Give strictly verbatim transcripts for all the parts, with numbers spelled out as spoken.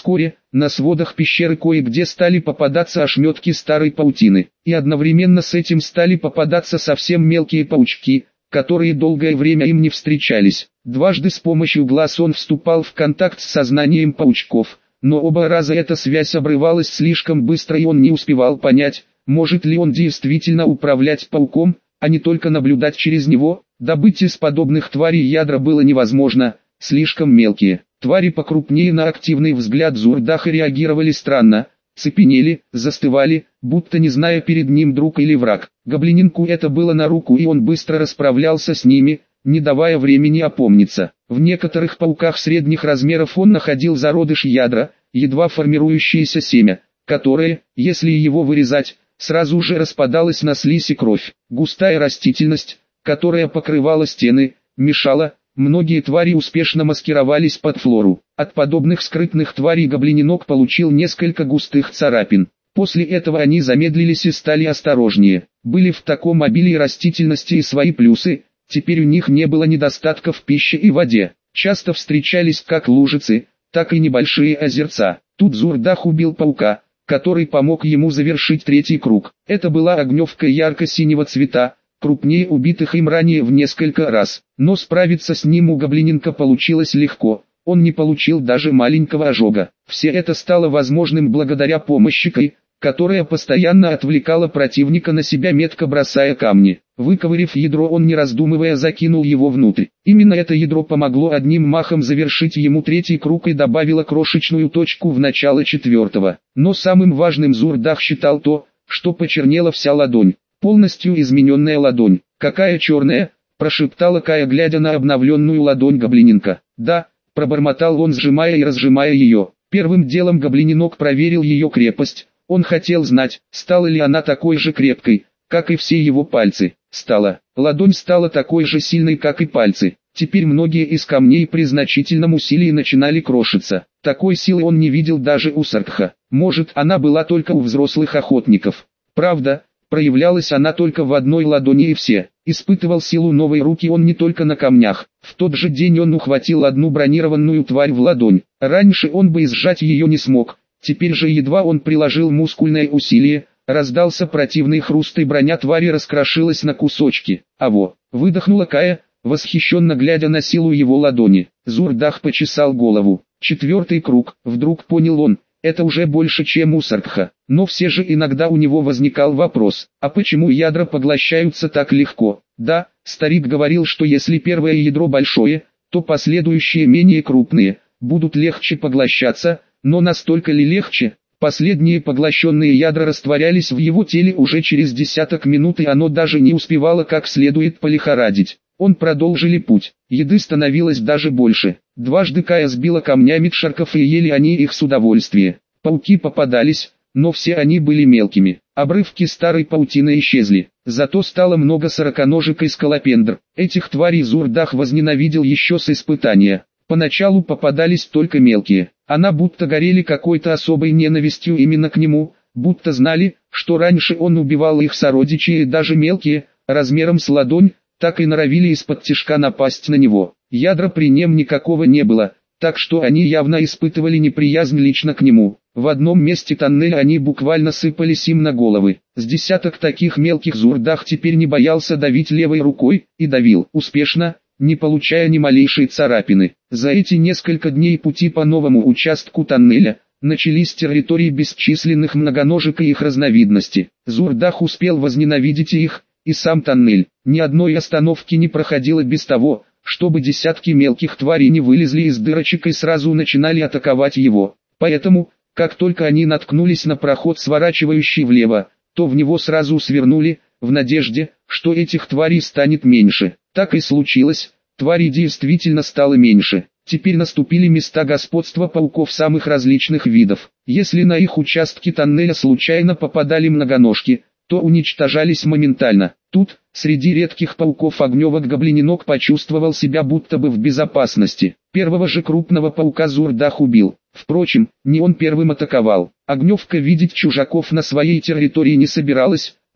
Вскоре, на сводах пещеры кое-где стали попадаться ошметки старой паутины, и одновременно с этим стали попадаться совсем мелкие паучки, которые долгое время им не встречались. Дважды с помощью глаз он вступал в контакт с сознанием паучков, но оба раза эта связь обрывалась слишком быстро и он не успевал понять, может ли он действительно управлять пауком, а не только наблюдать через него. Добыть из подобных тварей ядра было невозможно, слишком мелкие. Твари покрупнее на активный взгляд Зурдаха реагировали странно, цепенели, застывали, будто не зная перед ним друг или враг. Гоблининку это было на руку и он быстро расправлялся с ними, не давая времени опомниться. В некоторых пауках средних размеров он находил зародыш ядра, едва формирующееся семя, которое, если его вырезать, сразу же распадалось на слизь и кровь. Густая растительность, которая покрывала стены, мешала. Многие твари успешно маскировались под флору. От подобных скрытных тварей гоблининок получил несколько густых царапин. После этого они замедлились и стали осторожнее. Были в таком обилии растительности и свои плюсы, теперь у них не было недостатка в пище и воде. Часто встречались как лужицы, так и небольшие озерца. Тут Зурдах убил паука, который помог ему завершить третий круг. Это была огневка ярко-синего цвета, крупнее убитых им ранее в несколько раз, но справиться с ним у гоблининка получилось легко, он не получил даже маленького ожога. Все это стало возможным благодаря помощи Кай, которая постоянно отвлекала противника на себя, метко бросая камни. Выковырив ядро, он не раздумывая закинул его внутрь. Именно это ядро помогло одним махом завершить ему третий круг и добавило крошечную точку в начало четвертого. Но самым важным Зурдах считал то, что почернела вся ладонь. Полностью измененная ладонь. «Какая черная?» – прошептала Кая, глядя на обновленную ладонь гоблининка. «Да», – пробормотал он, сжимая и разжимая ее. Первым делом гоблининок проверил ее крепость. Он хотел знать, стала ли она такой же крепкой, как и все его пальцы. Стала. Ладонь стала такой же сильной, как и пальцы. Теперь многие из камней при значительном усилии начинали крошиться. Такой силы он не видел даже у Саркха. Может, она была только у взрослых охотников. Правда, проявлялась она только в одной ладони, и все. Испытывал силу новой руки он не только на камнях. В тот же день он ухватил одну бронированную тварь в ладонь. Раньше он бы и сжать ее не смог. Теперь же едва он приложил мускульное усилие, раздался противный хруст и броня твари раскрошилась на кусочки. «Аво!» — выдохнула Кая, восхищенно глядя на силу его ладони. Зурдах почесал голову. Четвертый круг, вдруг понял он. Это уже больше, чем у Саркха, но все же иногда у него возникал вопрос, а почему ядра поглощаются так легко? Да, старик говорил, что если первое ядро большое, то последующие менее крупные, будут легче поглощаться, но настолько ли легче? Последние поглощенные ядра растворялись в его теле уже через десяток минут, и оно даже не успевало как следует полихорадить. Он продолжили путь, еды становилось даже больше. Дважды Кая сбила камнями тшарков, и ели они их с удовольствием. Пауки попадались, но все они были мелкими. Обрывки старой паутины исчезли, зато стало много сороконожек и скалопендр. Этих тварей Зурдах возненавидел еще с испытания. Поначалу попадались только мелкие. Она будто горели какой-то особой ненавистью именно к нему, будто знали, что раньше он убивал их сородичей, и даже мелкие, размером с ладонь, так и норовили из-под тишка напасть на него. Ядра при нем никакого не было, так что они явно испытывали неприязнь лично к нему. В одном месте тоннеля они буквально сыпались им на головы. С десяток таких мелких Зурдах теперь не боялся давить левой рукой, и давил успешно, не получая ни малейшей царапины. За эти несколько дней пути по новому участку тоннеля начались с территории бесчисленных многоножек и их разновидности. Зурдах успел возненавидеть их, и сам тоннель. Ни одной остановки не проходило без того, чтобы десятки мелких тварей не вылезли из дырочек и сразу начинали атаковать его. Поэтому, как только они наткнулись на проход, сворачивающий влево, то в него сразу свернули, в надежде, что этих тварей станет меньше. Так и случилось, тварей действительно стало меньше. Теперь наступили места господства пауков самых различных видов. Если на их участки тоннеля случайно попадали многоножки, то уничтожались моментально. Тут, среди редких пауков огневок, гоблининок почувствовал себя будто бы в безопасности. Первого же крупного паука Зурдах убил. Впрочем, не он первым атаковал. Огневка видеть чужаков на своей территории не собиралась,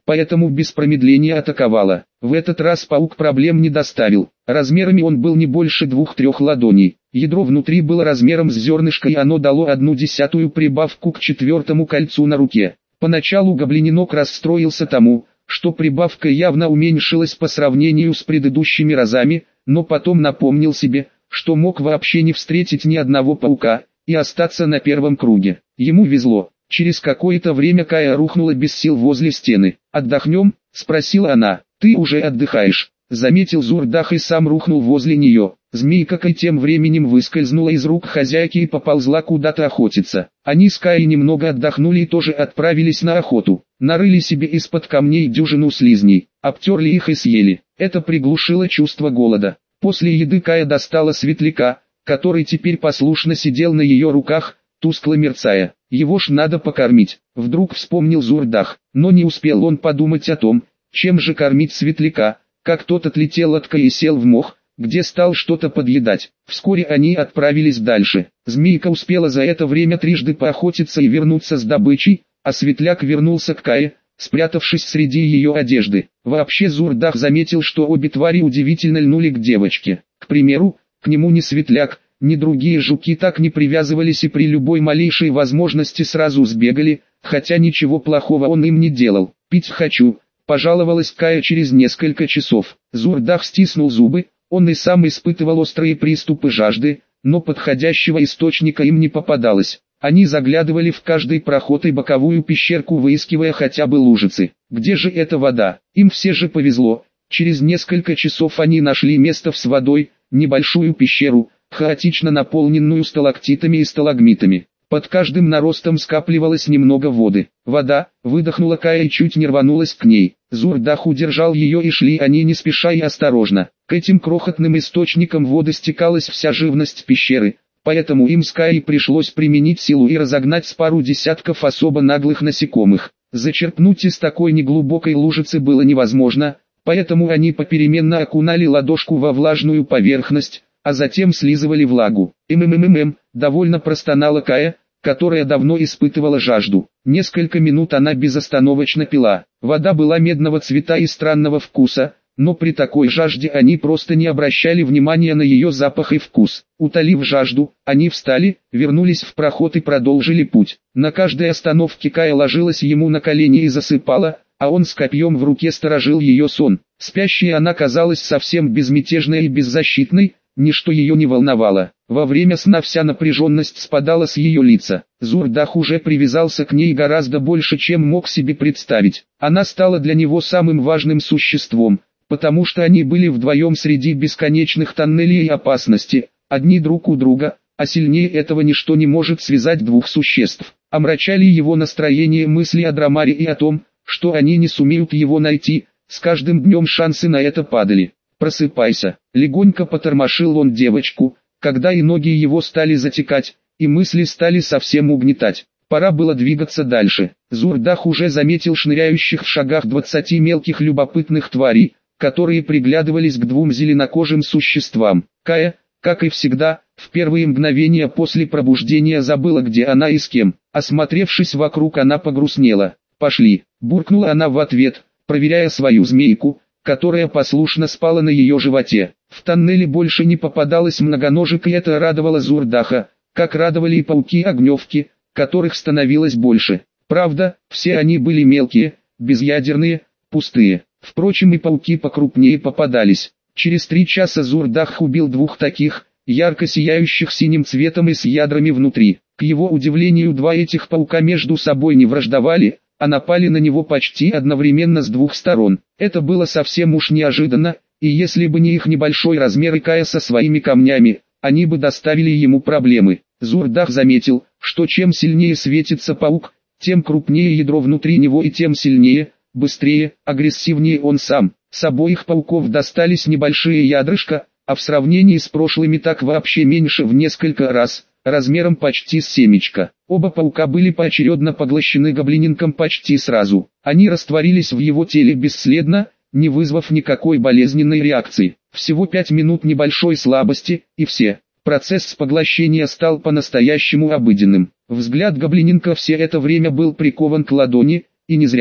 поэтому без промедления атаковала. В этот раз паук проблем не доставил. Размерами он был не больше двух-трех ладоней. Ядро внутри было размером с зернышко, и оно дало одну десятую прибавку к четвертому кольцу на руке. Поначалу гоблиненок расстроился тому, что прибавка явно уменьшилась по сравнению с предыдущими разами, но потом напомнил себе, что мог вообще не встретить ни одного паука и остаться на первом круге. Ему везло. Через какое-то время Кая рухнула без сил возле стены. «Отдохнем?» – спросила она. «Ты уже отдыхаешь», – заметил Зурдах и сам рухнул возле нее. Змейка Кай тем временем выскользнула из рук хозяйки и поползла куда-то охотиться. Они с Каей немного отдохнули и тоже отправились на охоту. Нарыли себе из-под камней дюжину слизней, обтерли их и съели. Это приглушило чувство голода. После еды Кая достала светляка, который теперь послушно сидел на ее руках, тускло мерцая. «Его ж надо покормить», — вдруг вспомнил Зурдах, но не успел он подумать о том, чем же кормить светляка, как тот отлетел от Каи и сел в мох, где стал что-то подъедать. Вскоре они отправились дальше. Змейка успела за это время трижды поохотиться и вернуться с добычей, а светляк вернулся к Кае, спрятавшись среди ее одежды. Вообще Зурдах заметил, что обе твари удивительно льнули к девочке. К примеру, к нему ни светляк, ни другие жуки так не привязывались и при любой малейшей возможности сразу сбегали, хотя ничего плохого он им не делал. «Пить хочу», — пожаловалась Кая через несколько часов. Зурдах стиснул зубы, он и сам испытывал острые приступы жажды, но подходящего источника им не попадалось. Они заглядывали в каждый проход и боковую пещерку, выискивая хотя бы лужицы. Где же эта вода? Им все же повезло. Через несколько часов они нашли место с водой, небольшую пещеру, хаотично наполненную сталактитами и сталагмитами. Под каждым наростом скапливалось немного воды. «Вода!» — выдохнула Кая и чуть не рванулась к ней. Зурдах удержал ее, и шли они не спеша и осторожно. К этим крохотным источникам воды стекалась вся живность пещеры, поэтому им с Каей пришлось применить силу и разогнать с пару десятков особо наглых насекомых. Зачерпнуть из такой неглубокой лужицы было невозможно, поэтому они попеременно окунали ладошку во влажную поверхность, а затем слизывали влагу. «Ммммм», довольно простонала Кая, которая давно испытывала жажду. Несколько минут она безостановочно пила. Вода была медного цвета и странного вкуса, но при такой жажде они просто не обращали внимания на ее запах и вкус. Утолив жажду, они встали, вернулись в проход и продолжили путь. На каждой остановке Кая ложилась ему на колени и засыпала, а он с копьем в руке сторожил ее сон. Спящей она казалась совсем безмятежной и беззащитной, ничто ее не волновало. Во время сна вся напряженность спадала с ее лица. Зурдах уже привязался к ней гораздо больше, чем мог себе представить. Она стала для него самым важным существом, потому что они были вдвоем среди бесконечных тоннелей и опасности, одни друг у друга, а сильнее этого ничто не может связать двух существ. Омрачали его настроение мысли о Драмаре и о том, что они не сумеют его найти. С каждым днем шансы на это падали. «Просыпайся», — легонько потормошил он девочку, когда и ноги его стали затекать, и мысли стали совсем угнетать. Пора было двигаться дальше. Зурдах уже заметил шныряющих в шагах двадцати мелких любопытных тварей, которые приглядывались к двум зеленокожим существам. Кая, как и всегда, в первые мгновения после пробуждения забыла, где она и с кем. Осмотревшись вокруг, она погрустнела. «Пошли», — буркнула она в ответ, проверяя свою змейку, которая послушно спала на ее животе. В тоннеле больше не попадалось многоножек, и это радовало Зурдаха, как радовали и пауки-огневки, которых становилось больше. Правда, все они были мелкие, безъядерные, пустые. Впрочем, и пауки покрупнее попадались. Через три часа Зурдах убил двух таких, ярко сияющих синим цветом и с ядрами внутри. К его удивлению, два этих паука между собой не враждовали, а напали на него почти одновременно с двух сторон. Это было совсем уж неожиданно, и если бы не их небольшой размер и Кая со своими камнями, они бы доставили ему проблемы. Зурдах заметил, что чем сильнее светится паук, тем крупнее ядро внутри него и тем сильнее, быстрее, агрессивнее он сам. С обоих пауков достались небольшие ядрышка, а в сравнении с прошлыми так вообще меньше в несколько раз, размером почти с семечко. Оба паука были поочередно поглощены гоблиненком почти сразу. Они растворились в его теле бесследно, не вызвав никакой болезненной реакции. Всего пять минут небольшой слабости, и все. Процесс поглощения стал по-настоящему обыденным. Взгляд гоблиненка все это время был прикован к ладони, и не зря. В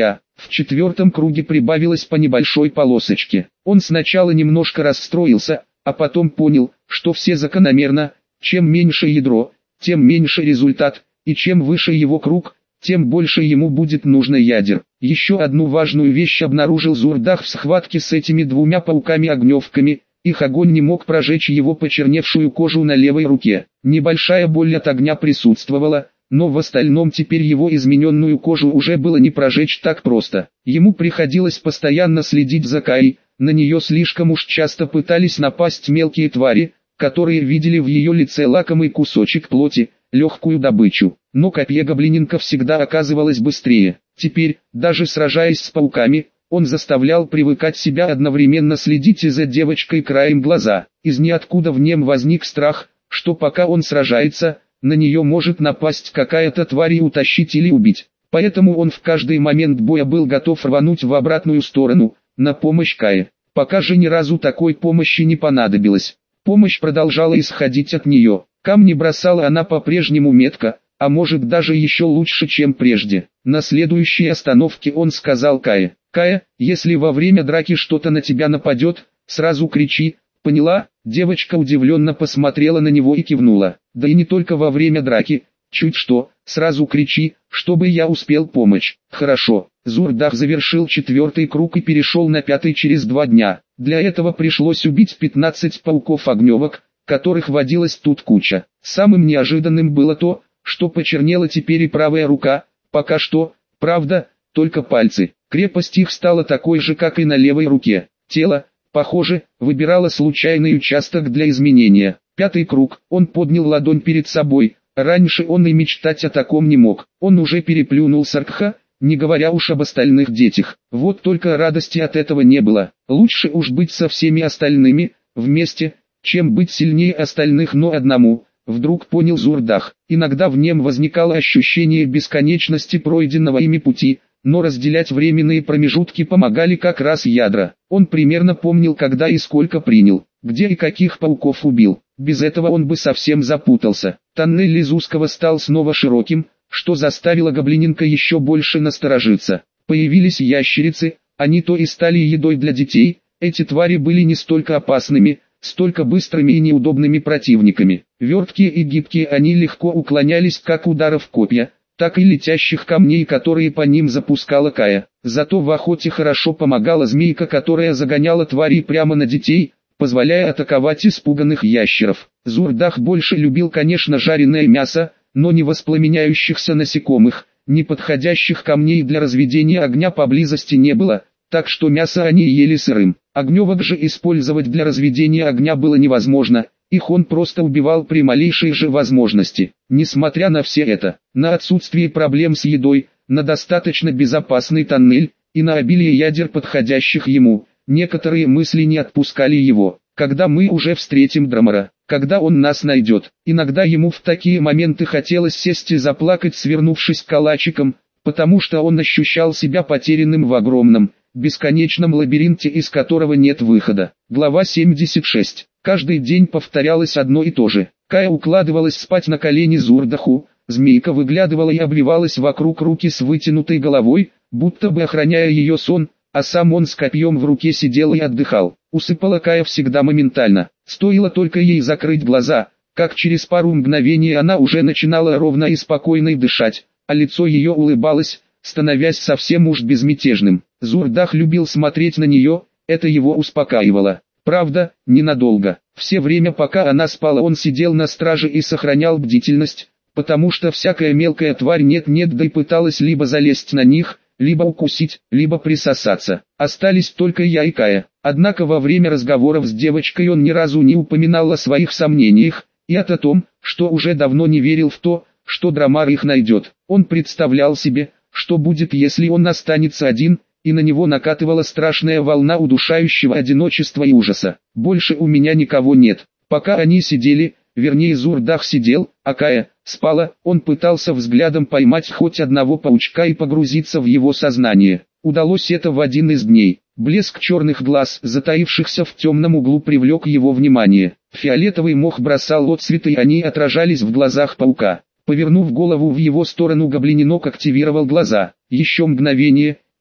В четвертом круге прибавилось по небольшой полосочке. Он сначала немножко расстроился, а потом понял, что все закономерно, чем меньше ядро, тем меньше результат, и чем выше его круг, тем больше ему будет нужно ядер. Еще одну важную вещь обнаружил Зурдах в схватке с этими двумя пауками-огневками. Их огонь не мог прожечь его почерневшую кожу на левой руке. Небольшая боль от огня присутствовала, но в остальном теперь его измененную кожу уже было не прожечь так просто. Ему приходилось постоянно следить за Каей, на нее слишком уж часто пытались напасть мелкие твари, которые видели в ее лице лакомый кусочек плоти, легкую добычу. Но копье гоблиненка всегда оказывалось быстрее. Теперь, даже сражаясь с пауками, он заставлял привыкать себя одновременно следить и за девочкой краем глаза. Из ниоткуда в нем возник страх, что пока он сражается, на нее может напасть какая-то тварь и утащить или убить. Поэтому он в каждый момент боя был готов рвануть в обратную сторону, на помощь Кае. Пока же ни разу такой помощи не понадобилось. Помощь продолжала исходить от нее. Камни бросала она по-прежнему метко, а может даже еще лучше, чем прежде. На следующей остановке он сказал Кае: «Кая, если во время драки что-то на тебя нападет, сразу кричи, поняла?» Девочка удивленно посмотрела на него и кивнула. «Да и не только во время драки, чуть что, сразу кричи, чтобы я успел помочь». «Хорошо». Зурдах завершил четвертый круг и перешел на пятый через два дня. Для этого пришлось убить пятнадцать пауков-огневок, которых водилась тут куча. Самым неожиданным было то, что почернела теперь и правая рука, пока что, правда, только пальцы. Крепость их стала такой же, как и на левой руке. Тело, похоже, выбирало случайный участок для изменения. Пятый круг, он поднял ладонь перед собой. Раньше он и мечтать о таком не мог. Он уже переплюнул Саркха, не говоря уж об остальных детях. Вот только радости от этого не было. Лучше уж быть со всеми остальными, вместе, чем быть сильнее остальных, но одному. Вдруг понял Зурдах. Иногда в нем возникало ощущение бесконечности пройденного ими пути, но разделять временные промежутки помогали как раз ядра. Он примерно помнил, когда и сколько принял, где и каких пауков убил. Без этого он бы совсем запутался. Тоннель из узкого стал снова широким, что заставило гоблиненка еще больше насторожиться. Появились ящерицы, они то и стали едой для детей. Эти твари были не столько опасными, столько быстрыми и неудобными противниками. Верткие и гибкие, они легко уклонялись как ударов копья, так и летящих камней, которые по ним запускала Кая. Зато в охоте хорошо помогала змейка, которая загоняла тварей прямо на детей, позволяя атаковать испуганных ящеров. Зурдах больше любил, конечно, жареное мясо, но не воспламеняющихся насекомых, неподходящих камней для разведения огня поблизости не было, так что мясо они ели сырым. Огневок же использовать для разведения огня было невозможно, их он просто убивал при малейшей же возможности. Несмотря на все это, на отсутствие проблем с едой, на достаточно безопасный тоннель, и на обилие ядер, подходящих ему, некоторые мысли не отпускали его. Когда мы уже встретим Драмара? Когда он нас найдет? Иногда ему в такие моменты хотелось сесть и заплакать, свернувшись калачиком, потому что он ощущал себя потерянным в огромном, бесконечном лабиринте, из которого нет выхода. Глава семьдесят шесть. Каждый день повторялось одно и то же. Кая укладывалась спать на колени Зурдаху, змейка выглядывала и обвивалась вокруг руки с вытянутой головой, будто бы охраняя ее сон, а сам он с копьем в руке сидел и отдыхал. Усыпала Кая всегда моментально. Стоило только ей закрыть глаза, как через пару мгновений она уже начинала ровно и спокойно дышать, а лицо ее улыбалось, становясь совсем уж безмятежным. Зурдах любил смотреть на нее, это его успокаивало. Правда, ненадолго. Все время, пока она спала, он сидел на страже и сохранял бдительность, потому что всякая мелкая тварь нет-нет да и пыталась либо залезть на них, либо укусить, либо присосаться. Остались только я и Кая. Однако во время разговоров с девочкой он ни разу не упоминал о своих сомнениях, и о том, что уже давно не верил в то, что Драмар их найдет. Он представлял себе, что будет, если он останется один, и на него накатывала страшная волна удушающего одиночества и ужаса. Больше у меня никого нет. Пока они сидели, вернее Зурдах сидел, а Кая спала, он пытался взглядом поймать хоть одного паучка и погрузиться в его сознание. Удалось это в один из дней. Блеск черных глаз, затаившихся в темном углу, привлек его внимание. Фиолетовый мох бросал отсветы, и они отражались в глазах паука. Повернув голову в его сторону, гоблиненок активировал глаза. Еще мгновение,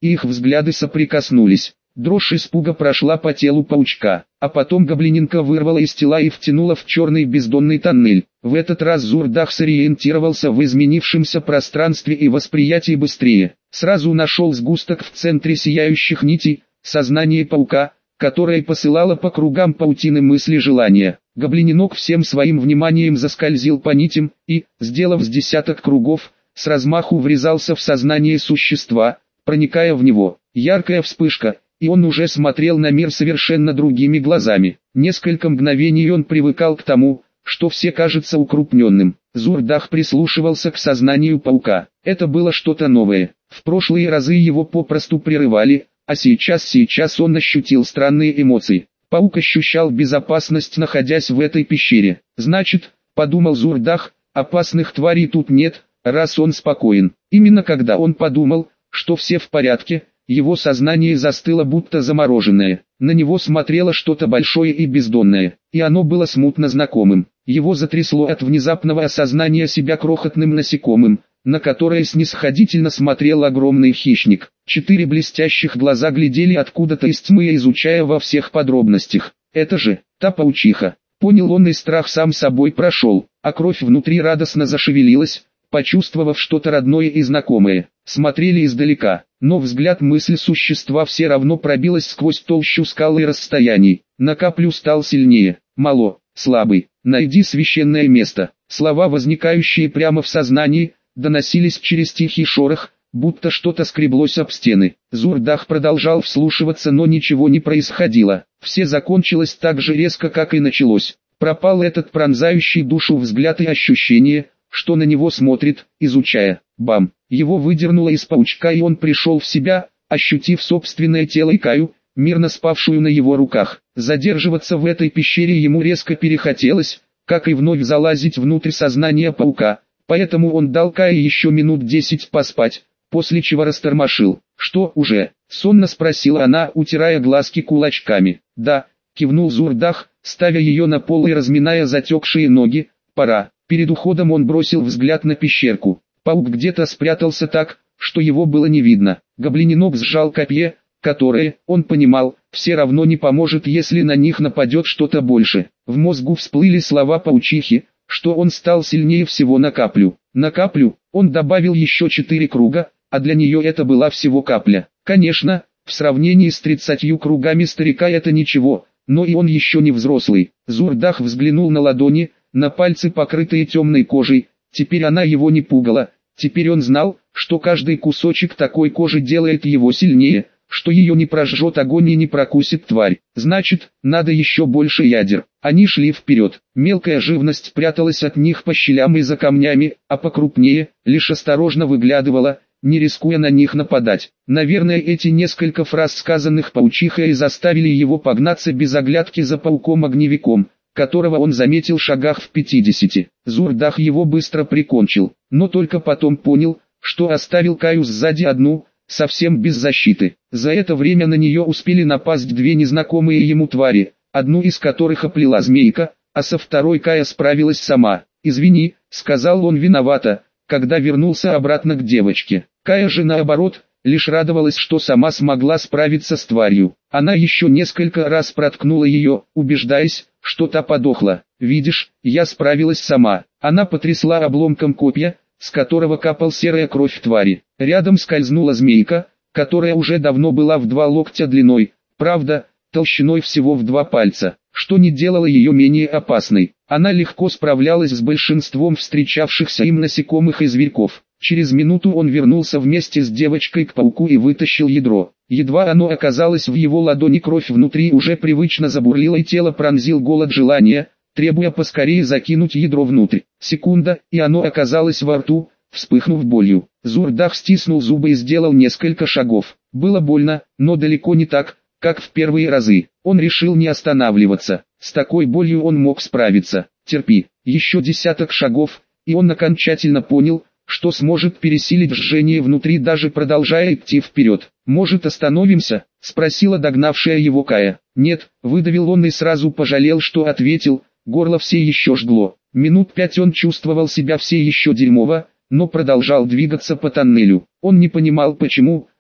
и их взгляды соприкоснулись. Дрожь испуга прошла по телу паучка, а потом гоблиненка вырвала из тела и втянула в черный бездонный тоннель. В этот раз Зурдах сориентировался в изменившемся пространстве и восприятии быстрее. Сразу нашел сгусток в центре сияющих нитей, сознание паука, которое посылало по кругам паутины мысли желания. Гоблиненок всем своим вниманием заскользил по нитям и, сделав с десяток кругов, с размаху врезался в сознание существа, проникая в него. Яркая вспышка, и он уже смотрел на мир совершенно другими глазами. Несколько мгновений он привыкал к тому, что все кажется укрупненным. Зурдах прислушивался к сознанию паука. Это было что-то новое. В прошлые разы его попросту прерывали, а сейчас сейчас он ощутил странные эмоции. Паук ощущал безопасность, находясь в этой пещере. Значит, подумал Зурдах, опасных тварей тут нет, раз он спокоен. Именно когда он подумал, что все в порядке, его сознание застыло будто замороженное. На него смотрело что-то большое и бездонное, и оно было смутно знакомым. Его затрясло от внезапного осознания себя крохотным насекомым, на которое снисходительно смотрел огромный хищник. Четыре блестящих глаза глядели откуда-то из тьмы, изучая во всех подробностях. Это же, та паучиха. Понял он, и страх сам собой прошел, а кровь внутри радостно зашевелилась, почувствовав что-то родное и знакомое. Смотрели издалека, но взгляд мысли существа все равно пробилась сквозь толщу скал и расстояний. На каплю стал сильнее. Мало, слабый, найди священное место. Слова, возникающие прямо в сознании, доносились через тихий шорох, будто что-то скреблось об стены. Зурдах продолжал вслушиваться, но ничего не происходило. Все закончилось так же резко, как и началось. Пропал этот пронзающий душу взгляд и ощущение, что на него смотрит, изучая. Бам! Его выдернуло из паучка, и он пришел в себя, ощутив собственное тело и Каю, мирно спавшую на его руках. Задерживаться в этой пещере ему резко перехотелось, как и вновь залазить внутрь сознания паука, поэтому он дал Кае еще минут десять поспать, после чего растормошил. «Что уже?» — сонно спросила она, утирая глазки кулачками. «Да», — кивнул Зурдах, ставя ее на пол и разминая затекшие ноги. «Пора». Перед уходом он бросил взгляд на пещерку. Паук где-то спрятался так, что его было не видно. Гоблиненок сжал копье, которое, он понимал, все равно не поможет, если на них нападет что-то больше. В мозгу всплыли слова паучихи, что он стал сильнее всего на каплю. На каплю он добавил еще четыре круга, а для нее это была всего капля. Конечно, в сравнении с тридцатью кругами старика это ничего, но и он еще не взрослый. Зурдах взглянул на ладони, на пальцы, покрытые темной кожей. Теперь она его не пугала. Теперь он знал, что каждый кусочек такой кожи делает его сильнее, что ее не прожжет огонь и не прокусит тварь. Значит, надо еще больше ядер. Они шли вперед. Мелкая живность пряталась от них по щелям и за камнями, а покрупнее, лишь осторожно выглядывала, не рискуя на них нападать. Наверное, эти несколько фраз, сказанных паучихой, заставили его погнаться без оглядки за пауком-огневиком, которого он заметил шагах в пятидесяти. Зурдах его быстро прикончил, но только потом понял, что оставил Каю сзади одну, совсем без защиты. За это время на нее успели напасть две незнакомые ему твари, одну из которых оплела змейка, а со второй Кая справилась сама. «Извини», — сказал он виновато, когда вернулся обратно к девочке. Кая же наоборот, лишь радовалась, что сама смогла справиться с тварью. Она еще несколько раз проткнула ее, убеждаясь, что та подохла. «Видишь, я справилась сама». Она потрясла обломком копья, с которого капал серая кровь твари. Рядом скользнула змейка, которая уже давно была в два локтя длиной, правда, толщиной всего в два пальца, что не делало ее менее опасной. Она легко справлялась с большинством встречавшихся им насекомых и зверьков. Через минуту он вернулся вместе с девочкой к пауку и вытащил ядро. Едва оно оказалось в его ладони, кровь внутри уже привычно забурлила, и тело пронзил голод желания, требуя поскорее закинуть ядро внутрь. Секунда, и оно оказалось во рту, вспыхнув болью. Зурдах стиснул зубы и сделал несколько шагов. Было больно, но далеко не так, как в первые разы. Он решил не останавливаться. С такой болью он мог справиться. Терпи. Еще десяток шагов, и он окончательно понял, что сможет пересилить жжение внутри, даже продолжая идти вперед. «Может, остановимся?» — спросила догнавшая его Кая. «Нет», — выдавил он и сразу пожалел, что ответил, горло все еще жгло. Минут пять он чувствовал себя все еще дерьмово, но продолжал двигаться по тоннелю. Он не понимал почему,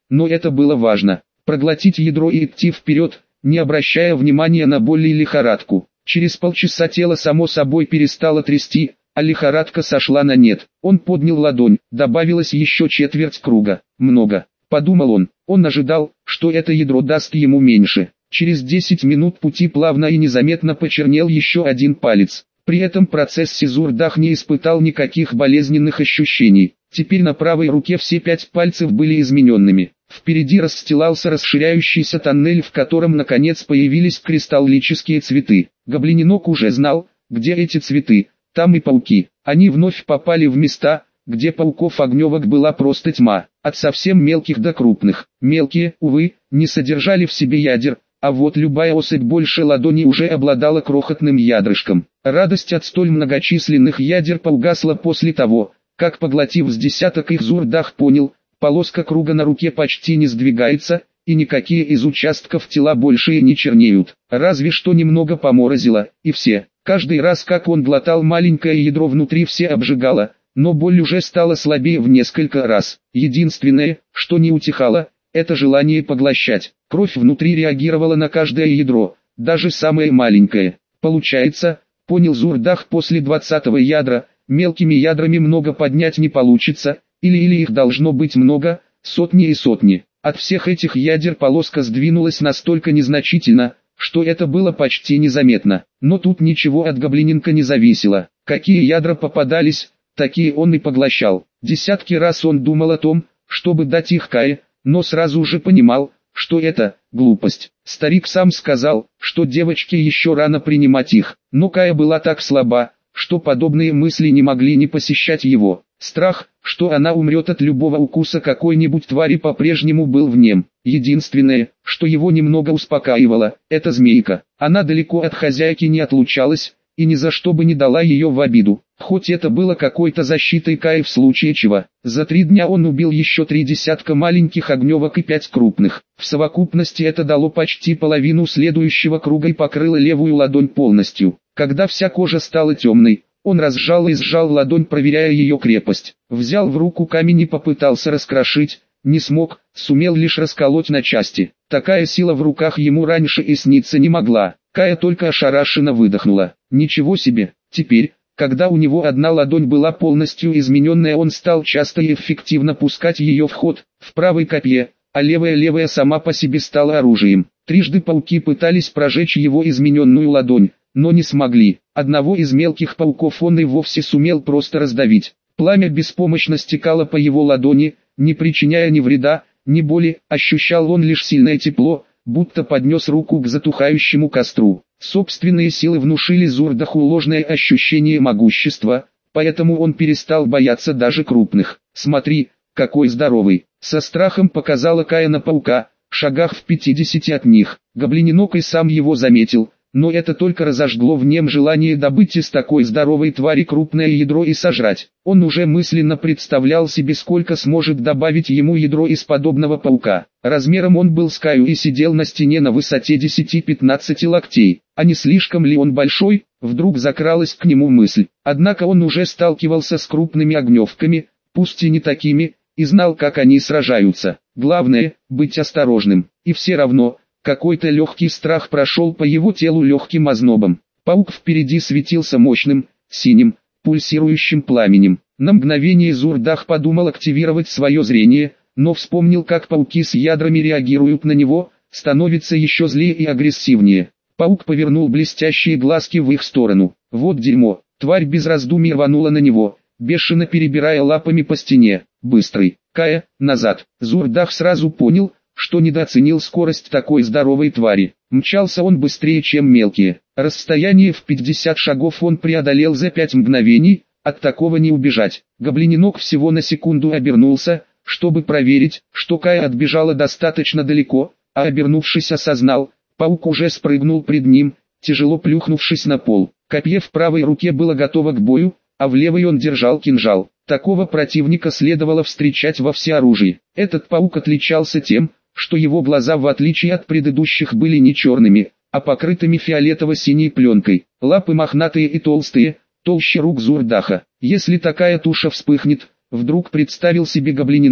но это было важно. Проглотить ядро и идти вперед, не обращая внимания на боль и лихорадку. Через полчаса тело само собой перестало трясти, а лихорадка сошла на нет. Он поднял ладонь, добавилось еще четверть круга. Много, подумал он. Он ожидал, что это ядро даст ему меньше. Через десять минут пути плавно и незаметно почернел еще один палец. При этом процессе Зурдах не испытал никаких болезненных ощущений. Теперь на правой руке все пять пальцев были измененными. Впереди расстилался расширяющийся тоннель, в котором наконец появились кристаллические цветы. Гоблиненок уже знал, где эти цветы, там и пауки. Они вновь попали в места, где пауков-огневок была просто тьма, от совсем мелких до крупных. Мелкие, увы, не содержали в себе ядер, а вот любая особь больше ладони уже обладала крохотным ядрышком. Радость от столь многочисленных ядер поугасла после того, как, поглотив с десяток их, Зурдах понял, полоска круга на руке почти не сдвигается, и никакие из участков тела больше и не чернеют. Разве что немного поморозило, и все. Каждый раз, как он глотал маленькое ядро, внутри все обжигало, но боль уже стала слабее в несколько раз. Единственное, что не утихало, это желание поглощать. Кровь внутри реагировала на каждое ядро, даже самое маленькое. Получается, понял Зурдах после двадцатого ядра, мелкими ядрами много поднять не получится, или или их должно быть много, сотни и сотни. От всех этих ядер полоска сдвинулась настолько незначительно, что это было почти незаметно. Но тут ничего от гоблиненка не зависело. Какие ядра попадались, такие он и поглощал. Десятки раз он думал о том, чтобы дать их Кае, но сразу же понимал, что это глупость. Старик сам сказал, что девочке еще рано принимать их, но Кая была так слаба, что подобные мысли не могли не посещать его. Страх, что она умрет от любого укуса какой-нибудь твари, по-прежнему был в нем. Единственное, что его немного успокаивало, это змейка. Она далеко от хозяйки не отлучалась, и ни за что бы не дала ее в обиду. Хоть это было какой-то защитой Каи в случае чего. За три дня он убил еще три десятка маленьких огневок и пять крупных. В совокупности это дало почти половину следующего круга и покрыло левую ладонь полностью. Когда вся кожа стала темной, он разжал и сжал ладонь, проверяя ее крепость. Взял в руку камень и попытался раскрошить, не смог, сумел лишь расколоть на части. Такая сила в руках ему раньше и сниться не могла. Кая только ошарашенно выдохнула. Ничего себе! Теперь, когда у него одна ладонь была полностью измененная, он стал часто и эффективно пускать ее в ход, в правой копье, а левая-левая сама по себе стала оружием. Трижды пауки пытались прожечь его измененную ладонь, но не смогли. Одного из мелких пауков он и вовсе сумел просто раздавить. Пламя беспомощно стекало по его ладони, не причиняя ни вреда, ни боли, ощущал он лишь сильное тепло, будто поднес руку к затухающему костру. Собственные силы внушили Зурдаху ложное ощущение могущества, поэтому он перестал бояться даже крупных. «Смотри, какой здоровый!» — со страхом показала Кая на паука, шагах в пятидесяти от них. Гоблиненок и сам его заметил, но это только разожгло в нем желание добыть из такой здоровой твари крупное ядро и сожрать. Он уже мысленно представлял себе, сколько сможет добавить ему ядро из подобного паука. Размером он был с Каю и сидел на стене на высоте десяти-пятнадцати локтей. А не слишком ли он большой? Вдруг закралась к нему мысль. Однако он уже сталкивался с крупными огневками, пусть и не такими, и знал, как они сражаются. Главное — быть осторожным. И все равно, какой-то легкий страх прошел по его телу легким ознобом. Паук впереди светился мощным, синим, пульсирующим пламенем. На мгновение Зурдах подумал активировать свое зрение, но вспомнил, как пауки с ядрами реагируют на него, становятся еще злее и агрессивнее. Паук повернул блестящие глазки в их сторону. Вот дерьмо. Тварь без раздумий рванула на него, бешено перебирая лапами по стене. Быстрый. Кая, назад. Зурдах сразу понял, что недооценил скорость такой здоровой твари. Мчался он быстрее, чем мелкие. Расстояние в пятьдесят шагов он преодолел за пять мгновений, от такого не убежать. Гоблиненок всего на секунду обернулся, чтобы проверить, что Кая отбежала достаточно далеко, а обернувшись осознал, паук уже спрыгнул пред ним, тяжело плюхнувшись на пол. Копье в правой руке было готово к бою, а в левой он держал кинжал. Такого противника следовало встречать во всеоружии. Этот паук отличался тем, что его глаза, в отличие от предыдущих, были не черными, а покрытыми фиолетово-синей пленкой. Лапы мохнатые и толстые, толще рук Зурдаха. Если такая туша вспыхнет, вдруг представил себе гоблиненок,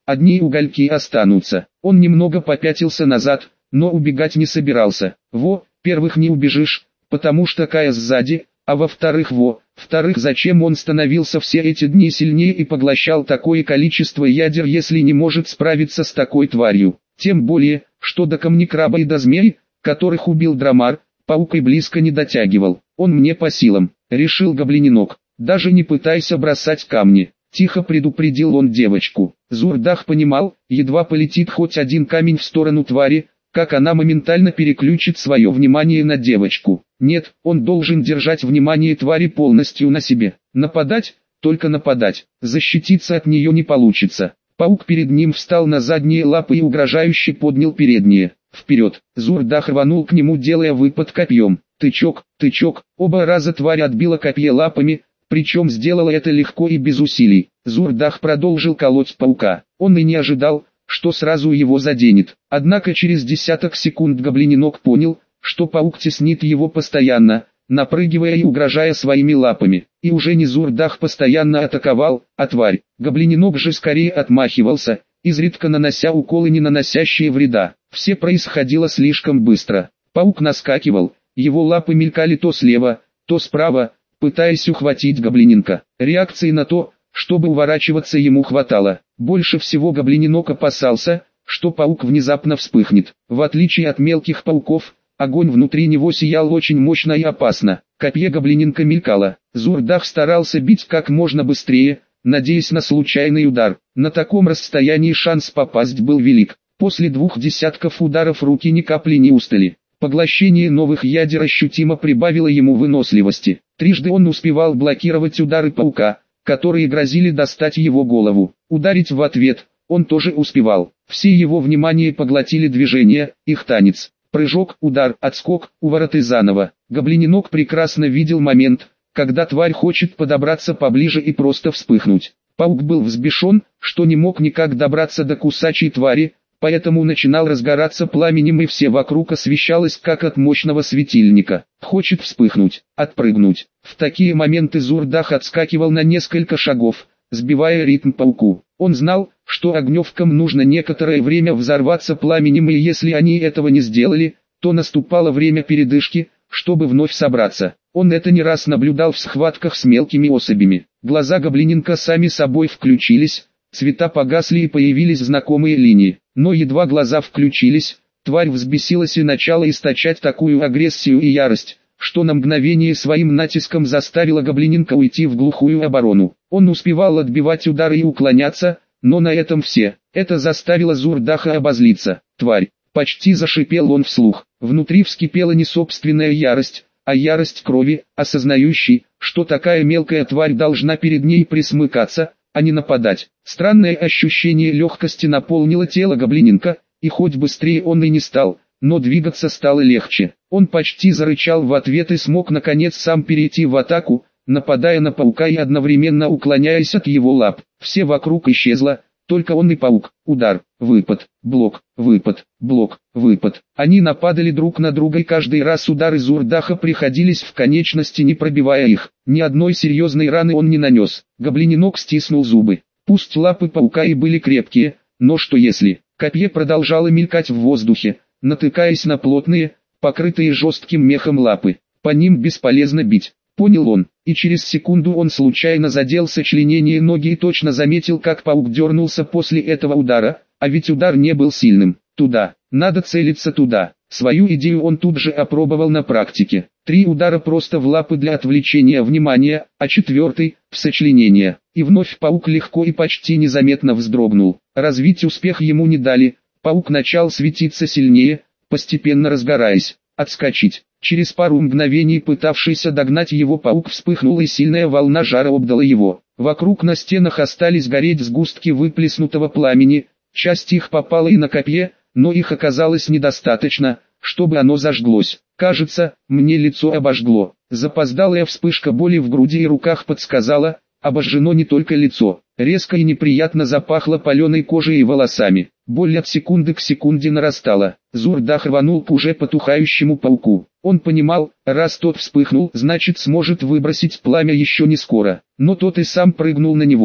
одни угольки останутся. Он немного попятился назад, но убегать не собирался. Во, первых не убежишь, потому что Кая сзади, а во-вторых во, вторых зачем он становился все эти дни сильнее и поглощал такое количество ядер, если не может справиться с такой тварью. Тем более, что до камнекраба и до змей, которых убил Драмар, паук и близко не дотягивал. Он мне по силам, решил гоблиненок. Даже не пытайся бросать камни. Тихо предупредил он девочку. Зурдах понимал, едва полетит хоть один камень в сторону твари, как она моментально переключит свое внимание на девочку. Нет, он должен держать внимание твари полностью на себе. Нападать, только нападать. Защититься от нее не получится. Паук перед ним встал на задние лапы и угрожающе поднял передние. Вперед, Зурдах рванул к нему, делая выпад копьем. Тычок, тычок, оба раза тварь отбила копье лапами, причем сделала это легко и без усилий. Зурдах продолжил колоть паука. Он и не ожидал, что сразу его заденет. Однако через десяток секунд гоблиненок понял, что паук теснит его постоянно, напрыгивая и угрожая своими лапами. И уже не Зурдах постоянно атаковал, а тварь. Гоблиненок же скорее отмахивался, изредка нанося уколы, не наносящие вреда. Все происходило слишком быстро. Паук наскакивал, его лапы мелькали то слева, то справа, пытаясь ухватить гоблиненка. Реакции на то, чтобы уворачиваться, ему хватало. Больше всего гоблиненок опасался, что паук внезапно вспыхнет. В отличие от мелких пауков, огонь внутри него сиял очень мощно и опасно. Копье гоблиненка мелькало. Зурдах старался бить как можно быстрее, надеясь на случайный удар. На таком расстоянии шанс попасть был велик. После двух десятков ударов руки ни капли не устали. Поглощение новых ядер ощутимо прибавило ему выносливости. Трижды он успевал блокировать удары паука, которые грозили достать его голову. Ударить в ответ он тоже успевал. Все его внимание поглотили движения, их танец. Прыжок, удар, отскок, уворот и заново. Гоблиненок прекрасно видел момент, когда тварь хочет подобраться поближе и просто вспыхнуть. Паук был взбешен, что не мог никак добраться до кусачей твари, поэтому начинал разгораться пламенем, и все вокруг освещалось как от мощного светильника. Хочет вспыхнуть, отпрыгнуть. В такие моменты Зурдах отскакивал на несколько шагов, сбивая ритм пауку. Он знал, что огневкам нужно некоторое время взорваться пламенем, и если они этого не сделали, то наступало время передышки, чтобы вновь собраться. Он это не раз наблюдал в схватках с мелкими особями. Глаза гоблиненка сами собой включились, цвета погасли и появились знакомые линии. Но едва глаза включились, тварь взбесилась и начала источать такую агрессию и ярость, что на мгновение своим натиском заставила гоблиненка уйти в глухую оборону. Он успевал отбивать удары и уклоняться, но на этом все. Это заставило Зурдаха обозлиться. «Тварь!» — почти зашипел он вслух. Внутри вскипела не собственная ярость, а ярость крови, осознающей, что такая мелкая тварь должна перед ней присмыкаться, а не нападать. Странное ощущение легкости наполнило тело гоблиненка, и хоть быстрее он и не стал, но двигаться стало легче. Он почти зарычал в ответ и смог наконец сам перейти в атаку, нападая на паука и одновременно уклоняясь от его лап. Все вокруг исчезло, только он и паук. Удар, выпад, блок, выпад, блок, выпад. Они нападали друг на друга, и каждый раз удары Зурдаха приходились в конечности, не пробивая их. Ни одной серьезной раны он не нанес. Гоблиненок стиснул зубы. Пусть лапы паука и были крепкие, но что если? Копье продолжало мелькать в воздухе, натыкаясь на плотные, покрытые жестким мехом лапы. По ним бесполезно бить. Понял он, и через секунду он случайно задел сочленение ноги и точно заметил, как паук дернулся после этого удара, а ведь удар не был сильным. Туда, надо целиться туда. Свою идею он тут же опробовал на практике. Три удара просто в лапы для отвлечения внимания, а четвертый – в сочленение. И вновь паук легко и почти незаметно вздрогнул. Развить успех ему не дали, паук начал светиться сильнее, постепенно разгораясь. Отскочить. Через пару мгновений пытавшийся догнать его паук вспыхнул, и сильная волна жара обдала его. Вокруг на стенах остались гореть сгустки выплеснутого пламени, часть их попала и на копье, но их оказалось недостаточно, чтобы оно зажглось. Кажется, мне лицо обожгло. Запоздалая вспышка боли в груди и руках подсказала, обожжено не только лицо. Резко и неприятно запахло паленой кожей и волосами. Боль от секунды к секунде нарастала. Зурдах рванул к уже потухающему пауку. Он понимал, раз тот вспыхнул, значит сможет выбросить пламя еще не скоро. Но тот и сам прыгнул на него,